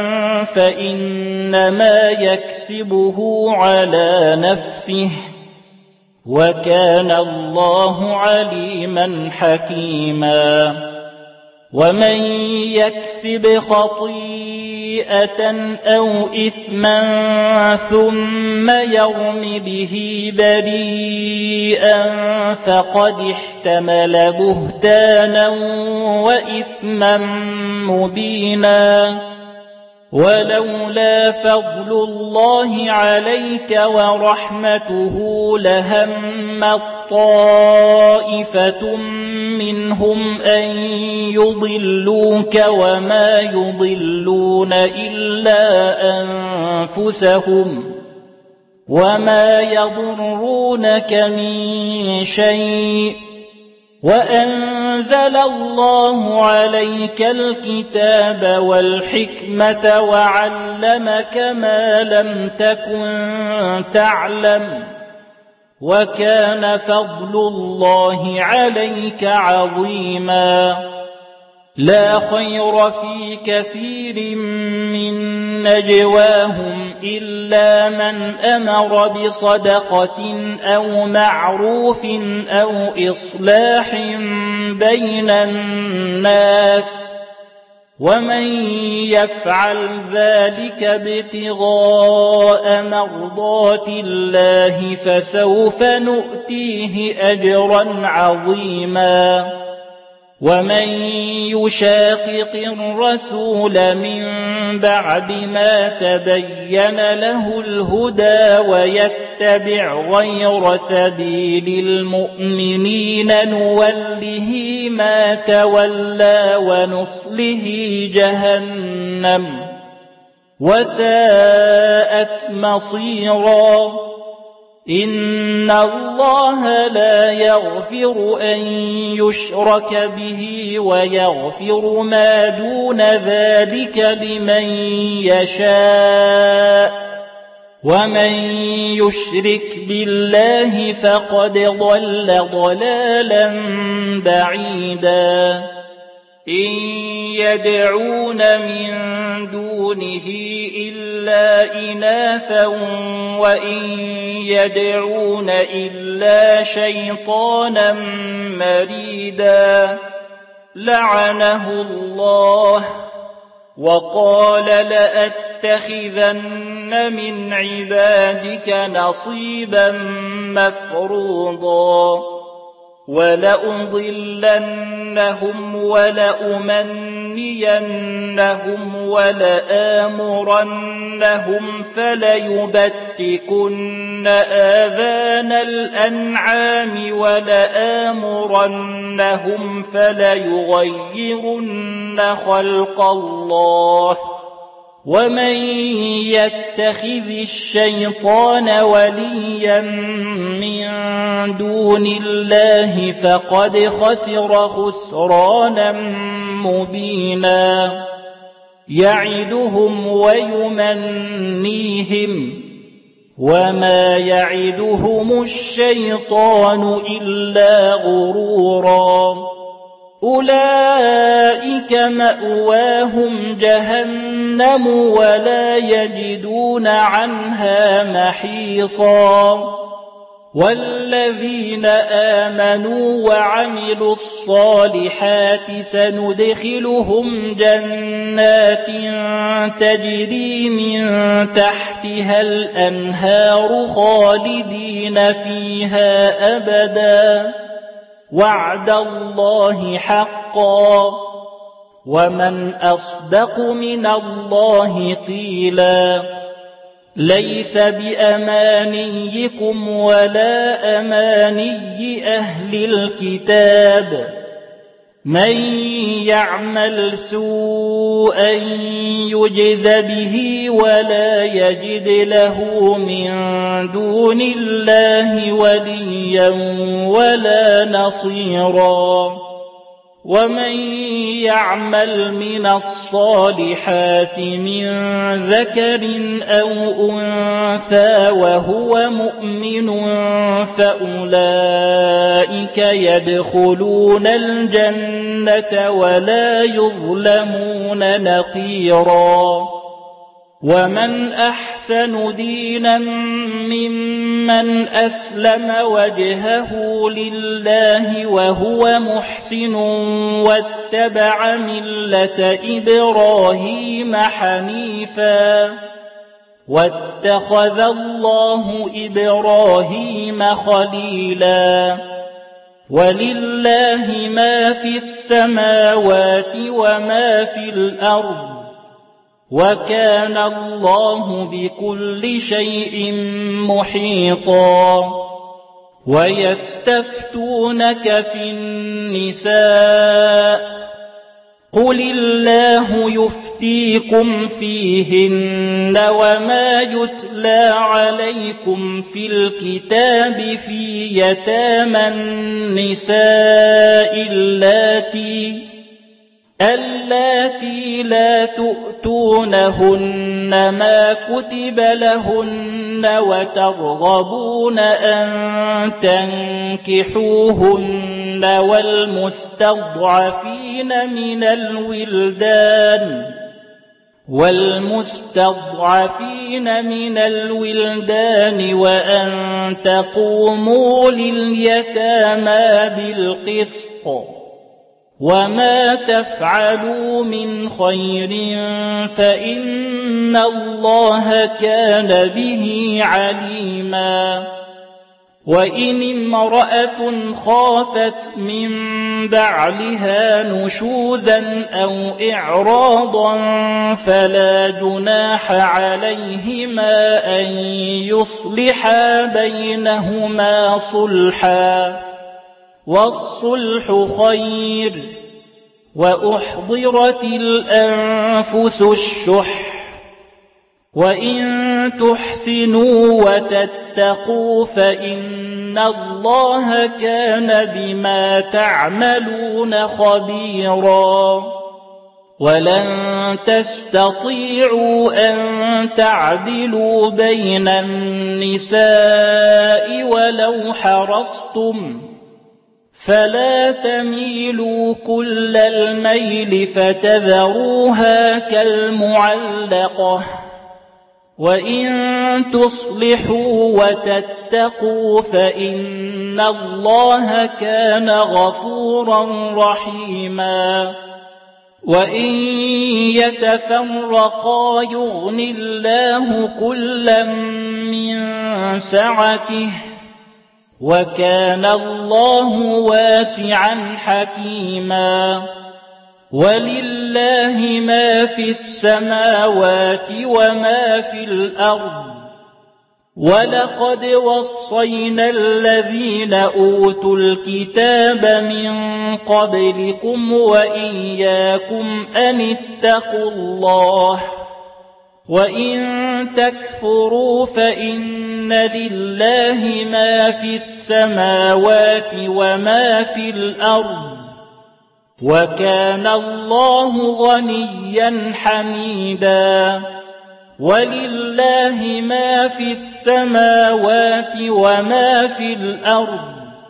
فإنما يكسبه على نفسه وكان الله عليما حكيما ومن يكسب خطيئة أو إثما ثم يرم به بريئا فقد احتمل بهتانا وإثما مبينا ولولا فضل الله عليك ورحمته لهم طائفة منهم أن يضلوك وما يضلون إلا أنفسهم وما يضرونك من شيء وأنزل الله عليك الكتاب والحكمة وعلمك ما لم تكن تعلم وكان فضل الله عليك عظيما لا خير في كثير من نجواهم إلا من أمر بصدقة أو معروف أو إصلاح بين الناس ومن يفعل ذلك ابتغاء مرضات الله فسوف نؤتيه أجرا عظيما ومن يشاقق الرسول من بعد ما تبين له الهدى ويتبع غير سبيل المؤمنين نوله ما تولى ونصله جهنم وساءت مصيرا إن الله لا يغفر أن يشرك به ويغفر ما دون ذلك لمن يشاء ومن يشرك بالله فقد ضل ضلالا بعيدا إن يدعون من دونه إلا إناثا وإن يدعون إلا شيطانا مريدا لعنه الله وقال لأتخذن من عبادك نصيبا مفروضا ولأضلنهم ولأمنينهم ولآمرنهم فليبتكن آذان الأنعام ولآمرنهم فليغيرن خلق الله ومن يتخذ الشيطان وليا من دون الله فقد خسر خسرانا مبينا يعدهم ويمنيهم وما يعدهم الشيطان إلا غرورا أولئك مأواهم جهنم ولا يجدون عنها محيصا والذين آمنوا وعملوا الصالحات سندخلهم جنات تجري من تحتها الأنهار خالدين فيها أبدا وعد الله حقا ومن أصدق من الله قيلا ليس بأمانيكم ولا أماني أهل الكتاب من يعمل سوءا يجز به ولا يجد له من دون الله وليا ولا نصيرا ومن يعمل من الصالحات من ذكر أو أنثى وهو مؤمن فأولئك يدخلون الجنة ولا يظلمون نقيرا ومن أحسن دينا ممن أسلم وجهه لله وهو محسن واتبع ملة إبراهيم حنيفا واتخذ الله إبراهيم خليلا ولله ما في السماوات وما في الأرض وكان الله بكل شيء محيطا ويستفتونك في النساء قل الله يفتيكم فيهن وما يتلى عليكم في الكتاب في يتامى النساء اللاتي لا تؤتونهن ما كتب لهن وترغبون أن تنكحوهن والمستضعفين من الولدان وأن تقوموا لليتامى بالقسط وما تفعلوا من خير فإن الله كان به عليما. وإن امرأة خافت من بعلها نشوزا أو إعراضا فلا جناح عليهما أن يصلحا بينهما صلحا والصلح خير. وأحضرت الأنفس الشح وإن تحسنوا وتتقوا فإن الله كان بما تعملون خبيرا. ولن تستطيعوا أن تعدلوا بين النساء ولو حرصتم فلا تميلوا كل الميل فتذروها كالمعلقة. وإن تصلحوا وتتقوا فإن الله كان غفورا رحيما. وإن يتفرقا يغن الله كلا من سعته وكان الله واسعا حكيما. ولله ما في السماوات وما في الأرض. ولقد وصينا الذين أوتوا الكتاب من قبلكم وإياكم أن اتقوا الله وإن تكفروا فإن لله ما في السماوات وما في الأرض وكان الله غنيا حميدا. ولله ما في السماوات وما في الأرض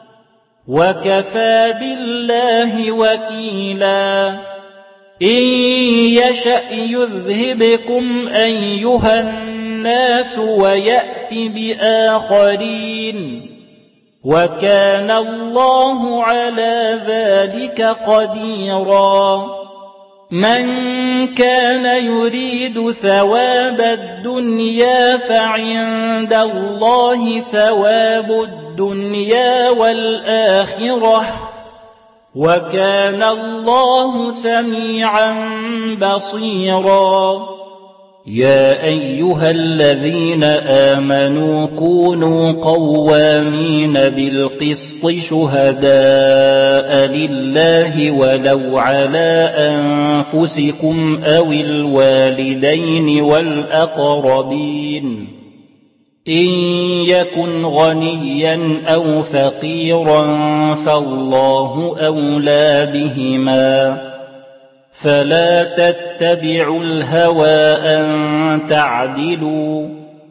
وكفى بالله وكيلا. إن يشأ يذهبكم أيها الناس ويأت بآخرين وكان الله على ذلك قديرا. من كان يريد ثواب الدنيا فعند الله ثواب الدنيا والآخرة وكان الله سميعا بصيرا. يا أيها الذين آمنوا كونوا قوامين بالقسط شهداء لله ولو على أنفسكم أو الوالدين والأقربين إن يكن غنيا أو فقيرا فالله أولى بهما فلا تتبعوا الهوى أن تعدلوا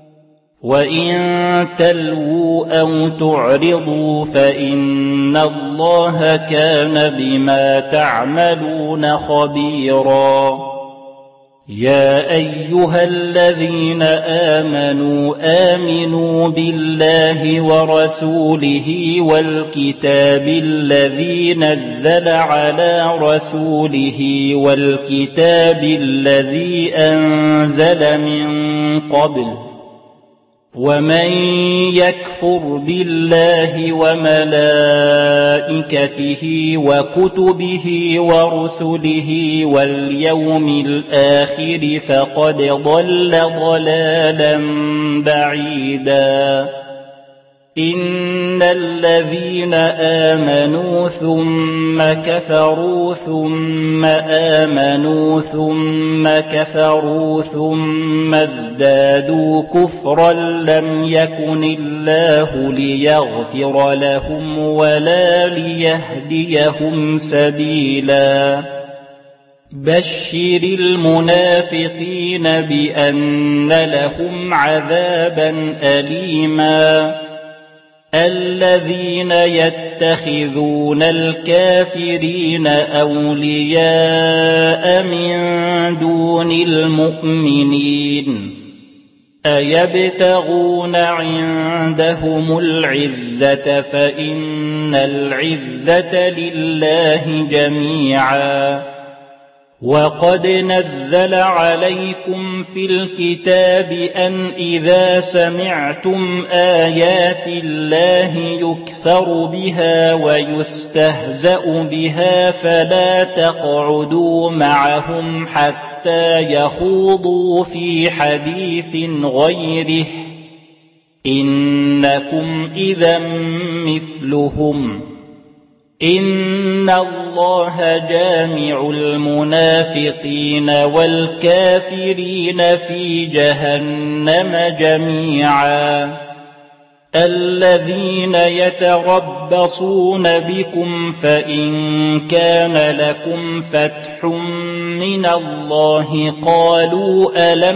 وإن تلووا أو تعرضوا فإن الله كان بما تعملون خبيرا. يا أيها الذين آمنوا آمنوا بالله ورسوله والكتاب الذي نزل على رسوله والكتاب الذي أنزل من قبل ومن يكفر بالله وملائكته وكتبه ورسله واليوم الآخر فقد ضل ضلالا بعيدا. إن الذين آمنوا ثم كفروا ثم آمنوا ثم كفروا ثم ازدادوا كفرا لم يكن الله ليغفر لهم ولا ليهديهم سبيلا. بشر المنافقين بأن لهم عذابا أليما. الذين يتخذون الكافرين أولياء من دون المؤمنين أيبتغون عندهم العزة فإن العزة لله جميعا وقد نزل عليكم في الكتاب أن إذا سمعتم آيات الله يكفر بها ويستهزأ بها فلا تقعدوا معهم حتى يخوضوا في حديث غيره إنكم إذا مثلهم إن الله جامع المنافقين والكافرين في جهنم جميعا الذين يتربصون بكم فإن كان لكم فتح من الله قالوا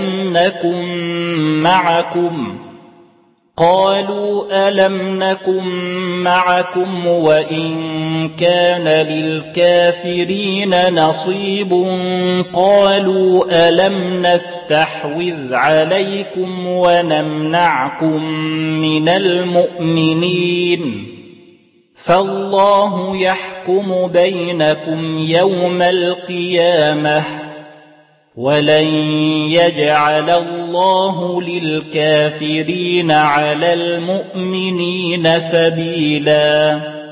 ألم نكن معكم وإن كان للكافرين نصيب قالوا ألم نستحوذ عليكم ونمنعكم من المؤمنين فالله يحكم بينكم يوم القيامة ولن يجعل الله للكافرين على المؤمنين سبيلا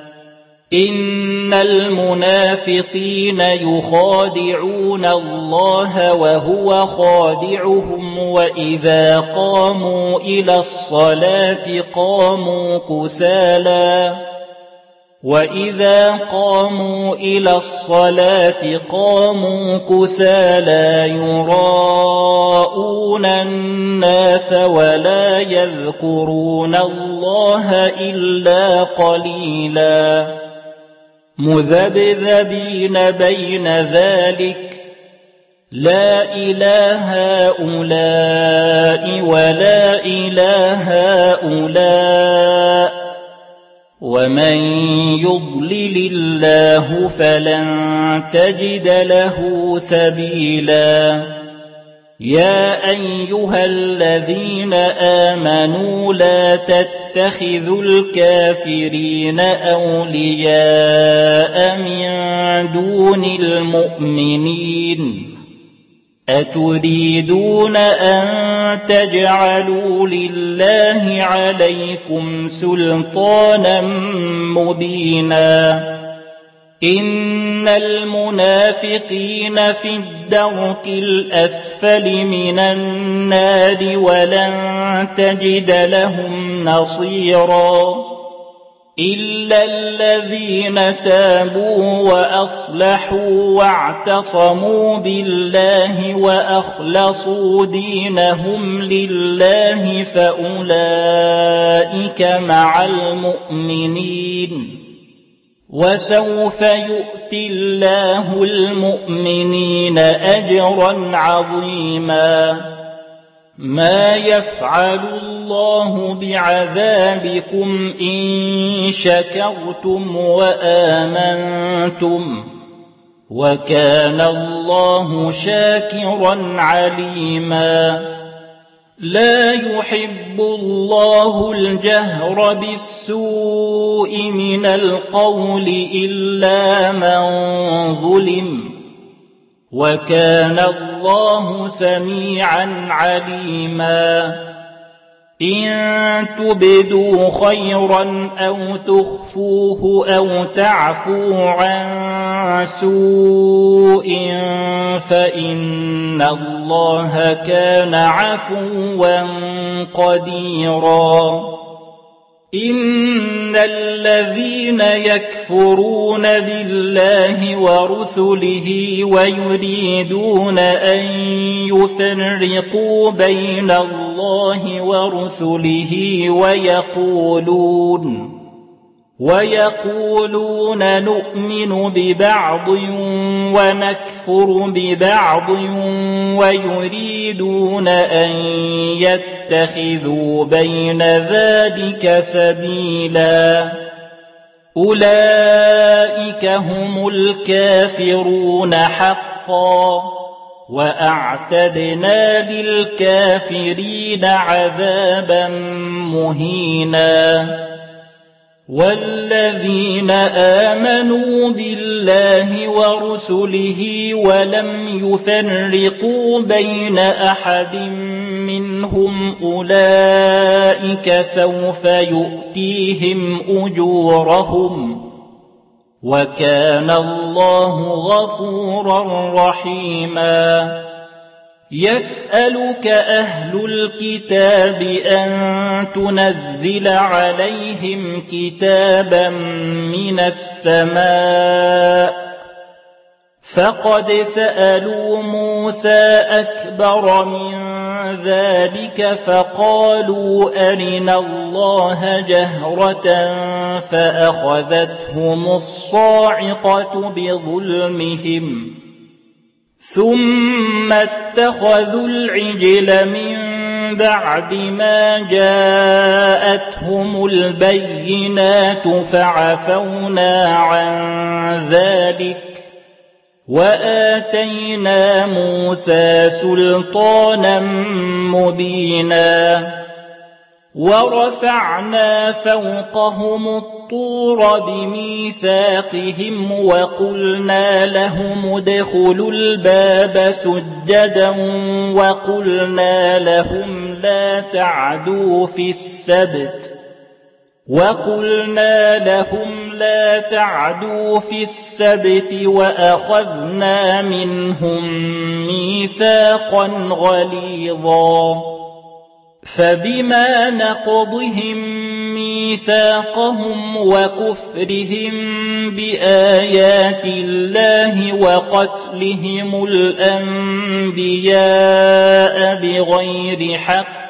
إن المنافقين يخادعون الله وهو خادعهم وإذا قاموا إلى الصلاة قاموا كسالى يراءون الناس ولا يذكرون الله إلا قليلا مذبذبين بين ذلك لا إله هؤلاء ولا إله هؤلاء ومن يضلل الله فلن تجد له سبيلا يا أيها الذين آمنوا لا تتخذوا الكافرين أولياء من دون المؤمنين أتريدون أن تجعلوا لله عليكم سلطانا مبينا إن المنافقين في الدرك الأسفل من النار ولن تجد لهم نصيرا إلا الذين تابوا وأصلحوا واعتصموا بالله وأخلصوا دينهم لله فأولئك مع المؤمنين وسوف يؤتي الله المؤمنين أجرا عظيما ما يفعل الله بعذابكم إن شكرتم وآمنتم وكان الله شاكرا عليما لا يحب الله الجهر بالسوء من القول إلا من ظلم وكان الله سميعا عليما إن تبدوا خيرا أو تخفوه أو تعفوا عن سوء فإن الله كان عفوا قديرا إن الذين يكفرون بالله ورسله ويريدون أن يفرقوا بين الله ورسله ويقولون نؤمن ببعض ونكفر ببعض ويريدون أن يتخذوا بين ذلك سبيلا أولئك هم الكافرون حقا وأعتدنا للكافرين عذابا مهينا والذين آمنوا بالله ورسله ولم يفرقوا بين أحد منهم أولئك سوف يؤتيهم أجورهم وكان الله غفورا رحيما يسألك أهل الكتاب أن تنزل عليهم كتابا من السماء فقد سألوا موسى أكبر من ذلك فقالوا أرنا الله جهرة فأخذتهم الصاعقة بظلمهم ثم اتخذوا العجل من بعد ما جاءتهم البينات فعفونا عن ذلك وآتينا موسى سلطانا مبينا ورفعنا فوقهم الطور بميثاقهم وقلنا لهم ادخلوا الباب سجدا وقلنا لهم لا تعدوا في السبت وأخذنا منهم ميثاقا غليظا فبما نقضهم ميثاقهم وكفرهم بآيات الله وقتلهم الأنبياء بغير حق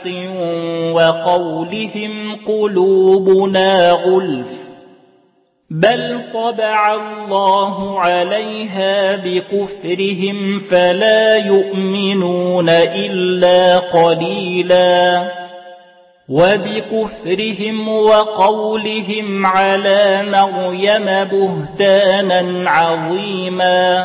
وقولهم قلوبنا غلف بل طبع الله عليها بكفرهم فلا يؤمنون إلا قليلا وبكفرهم وقولهم على مريم بهتانا عظيما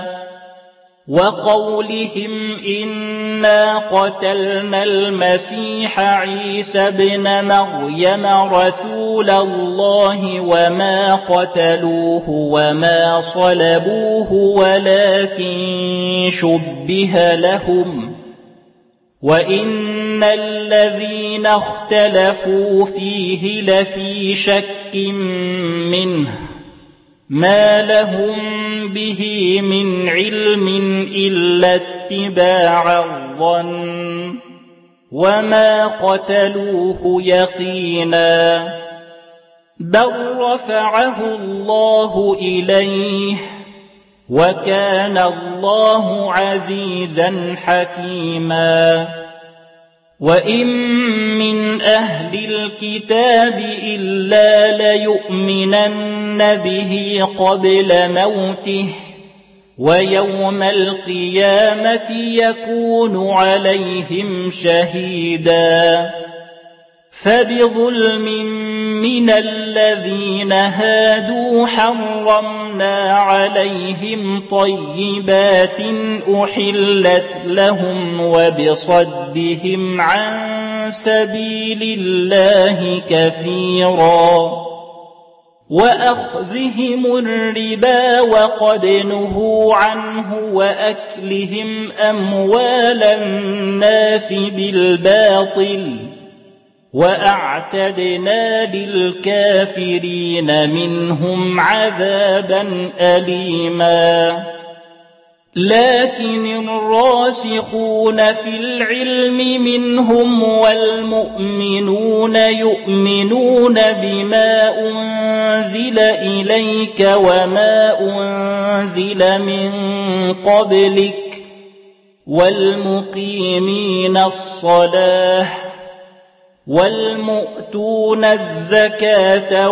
وقولهم إنا قتلنا المسيح عيسى ابن مريم رسول الله وما قتلوه وما صلبوه ولكن شبه لهم وإن الذين اختلفوا فيه لفي شك منه ما لهم به من علم إلا اتباع الظن وما قتلوه يقينا بل رفعه الله إليه وكان الله عزيزا حكيما وإن من أهل الكتاب إلا ليؤمنن به قبل موته ويوم القيامة يكون عليهم شهيدا فبظلم من الذين هادوا حرمنا عليهم طيبات أحلت لهم وبصدهم عن سبيل الله كثيرا وأخذهم الربا وقد نهوا عنه وأكلهم أموال الناس بالباطل وأعتدنا للكافرين منهم عذابا أليما لكن الراسخون في العلم منهم والمؤمنون يؤمنون بما أنزل إليك وما أنزل من قبلك والمقيمين الصلاة والمؤتون الزكاة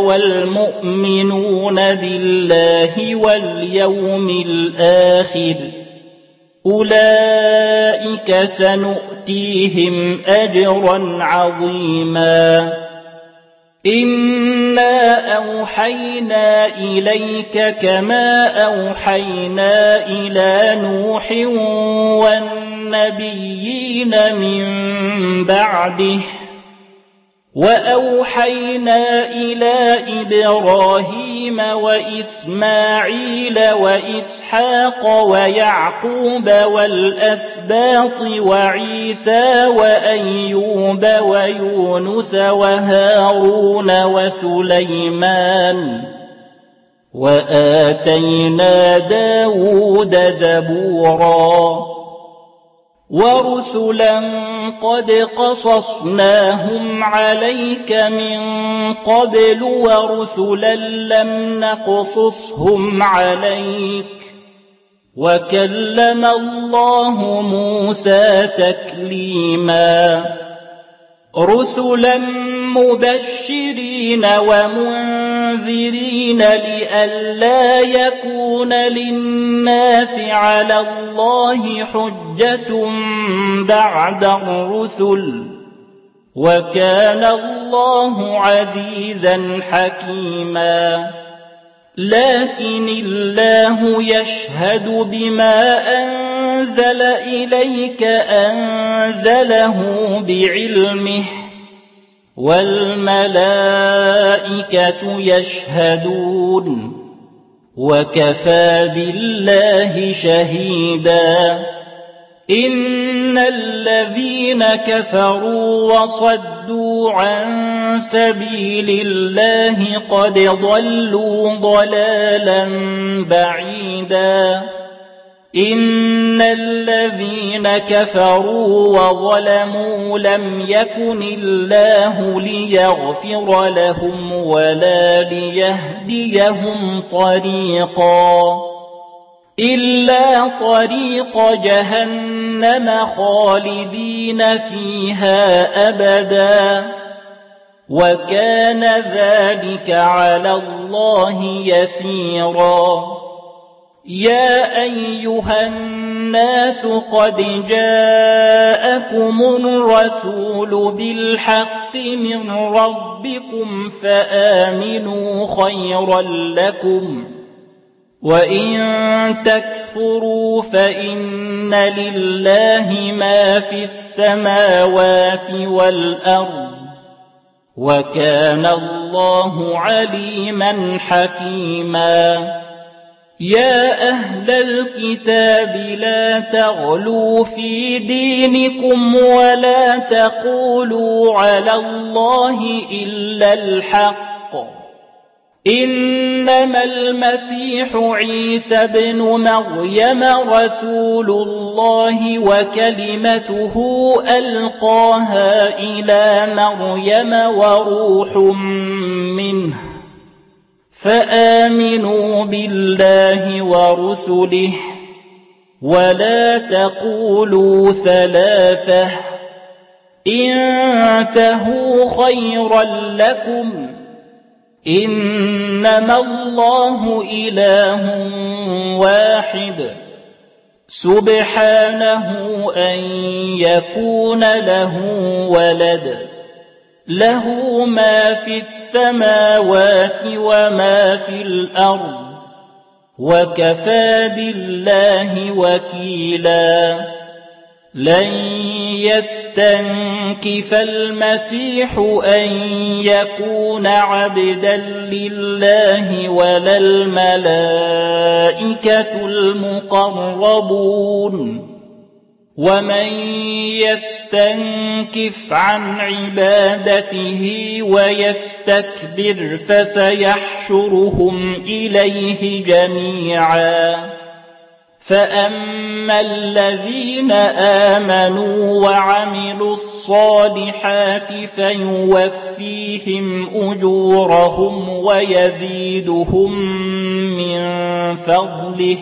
والمؤمنون بالله واليوم الآخر أولئك سنؤتيهم أجرا عظيما إنا أوحينا إليك كما أوحينا إلى نوح والنبيين من بعده وأوحينا إلى إبراهيم وإسماعيل وإسحاق ويعقوب والأسباط وعيسى وأيوب ويونس وهارون وسليمان وآتينا داود زبورا ورسلا قد قصصناهم عليك من قبل ورسلا لم نقصصهم عليك وكلم الله موسى تكليما رسلا مبشرين ومنذرين لئلا يكون للناس على الله حجة بعد الرسل وكان الله عزيزا حكيما لكن الله يشهد بما أنزل إليك أنزله بعلمه والملائكة يشهدون وكفى بالله شهيدا إن الذين كفروا وصدوا عن سبيل الله قد ضلوا ضلالا بعيدا إن الذين كفروا وظلموا لم يكن الله ليغفر لهم ولا ليهديهم طريقا إلا طريق جهنم خالدين فيها أبدا وكان ذلك على الله يسيرا يا أيها الناس قد جاءكم الرسول بالحق من ربكم فآمنوا خيرا لكم وإن تكفروا فإن لله ما في السماوات والأرض وكان الله عليما حكيما يا أهل الكتاب لا تغلوا في دينكم ولا تقولوا على الله إلا الحق إنما المسيح عيسى بن مريم رسول الله وكلمته ألقاها إلى مريم وروح منه فآمنوا بالله ورسله ولا تقولوا ثلاثة انتهوا خيرا لكم إنما الله إله واحد سبحانه أن يكون له ولد له ما في السماوات وما في الأرض وكفى بالله وكيلا لن يستنكف المسيح أن يكون عبدا لله ولا الملائكة المقربون ومن يستنكف عن عبادته ويستكبر فسيحشرهم إليه جميعا فأما الذين آمنوا وعملوا الصالحات فيوفيهم أجورهم ويزيدهم من فضله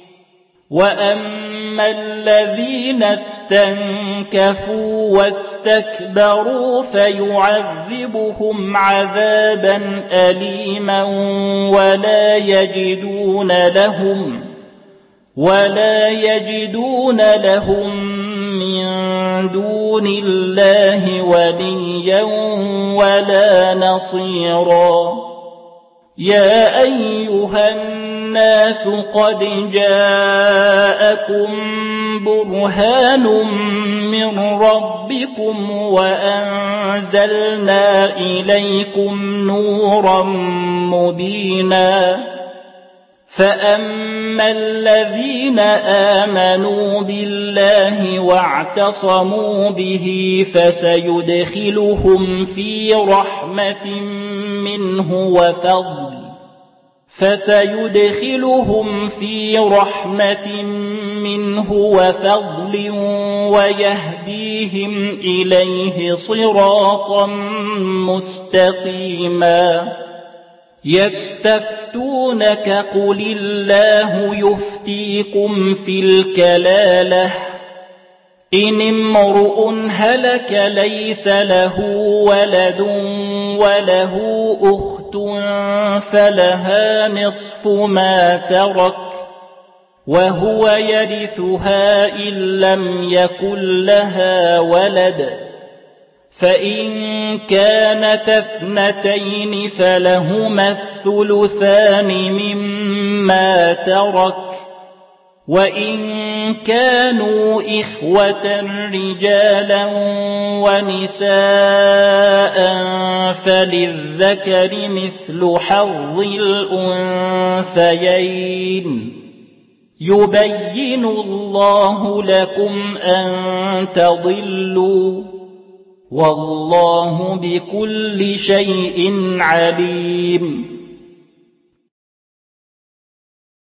وأما الذين استنكفوا واستكبروا فيعذبهم عذابا أليما ولا يجدون لهم ولا يجدون لهم من دون الله وليا ولا نصيرا. يا أيها الناس قد جاءكم برهان من ربكم وأنزلنا إليكم نورا مبينا. فأما الذين آمنوا بالله واعتصموا به فسيدخلهم في رحمة منه وفضل ويهديهم إليه صراطا مستقيما. يستفتونك قل الله يفتيكم في الكلالة إن امرؤ هلك ليس له ولد وله أخت فلها نصف ما ترك وهو يرثها إن لم يكن لها ولد، فإن كانت اثنتين فلهما الثلثان مما ترك، وإن كانوا إخوة رجالا ونساء فللذكر مثل حظ الأنثيين. يبين الله لكم أن تضلوا والله بكل شيء عليم.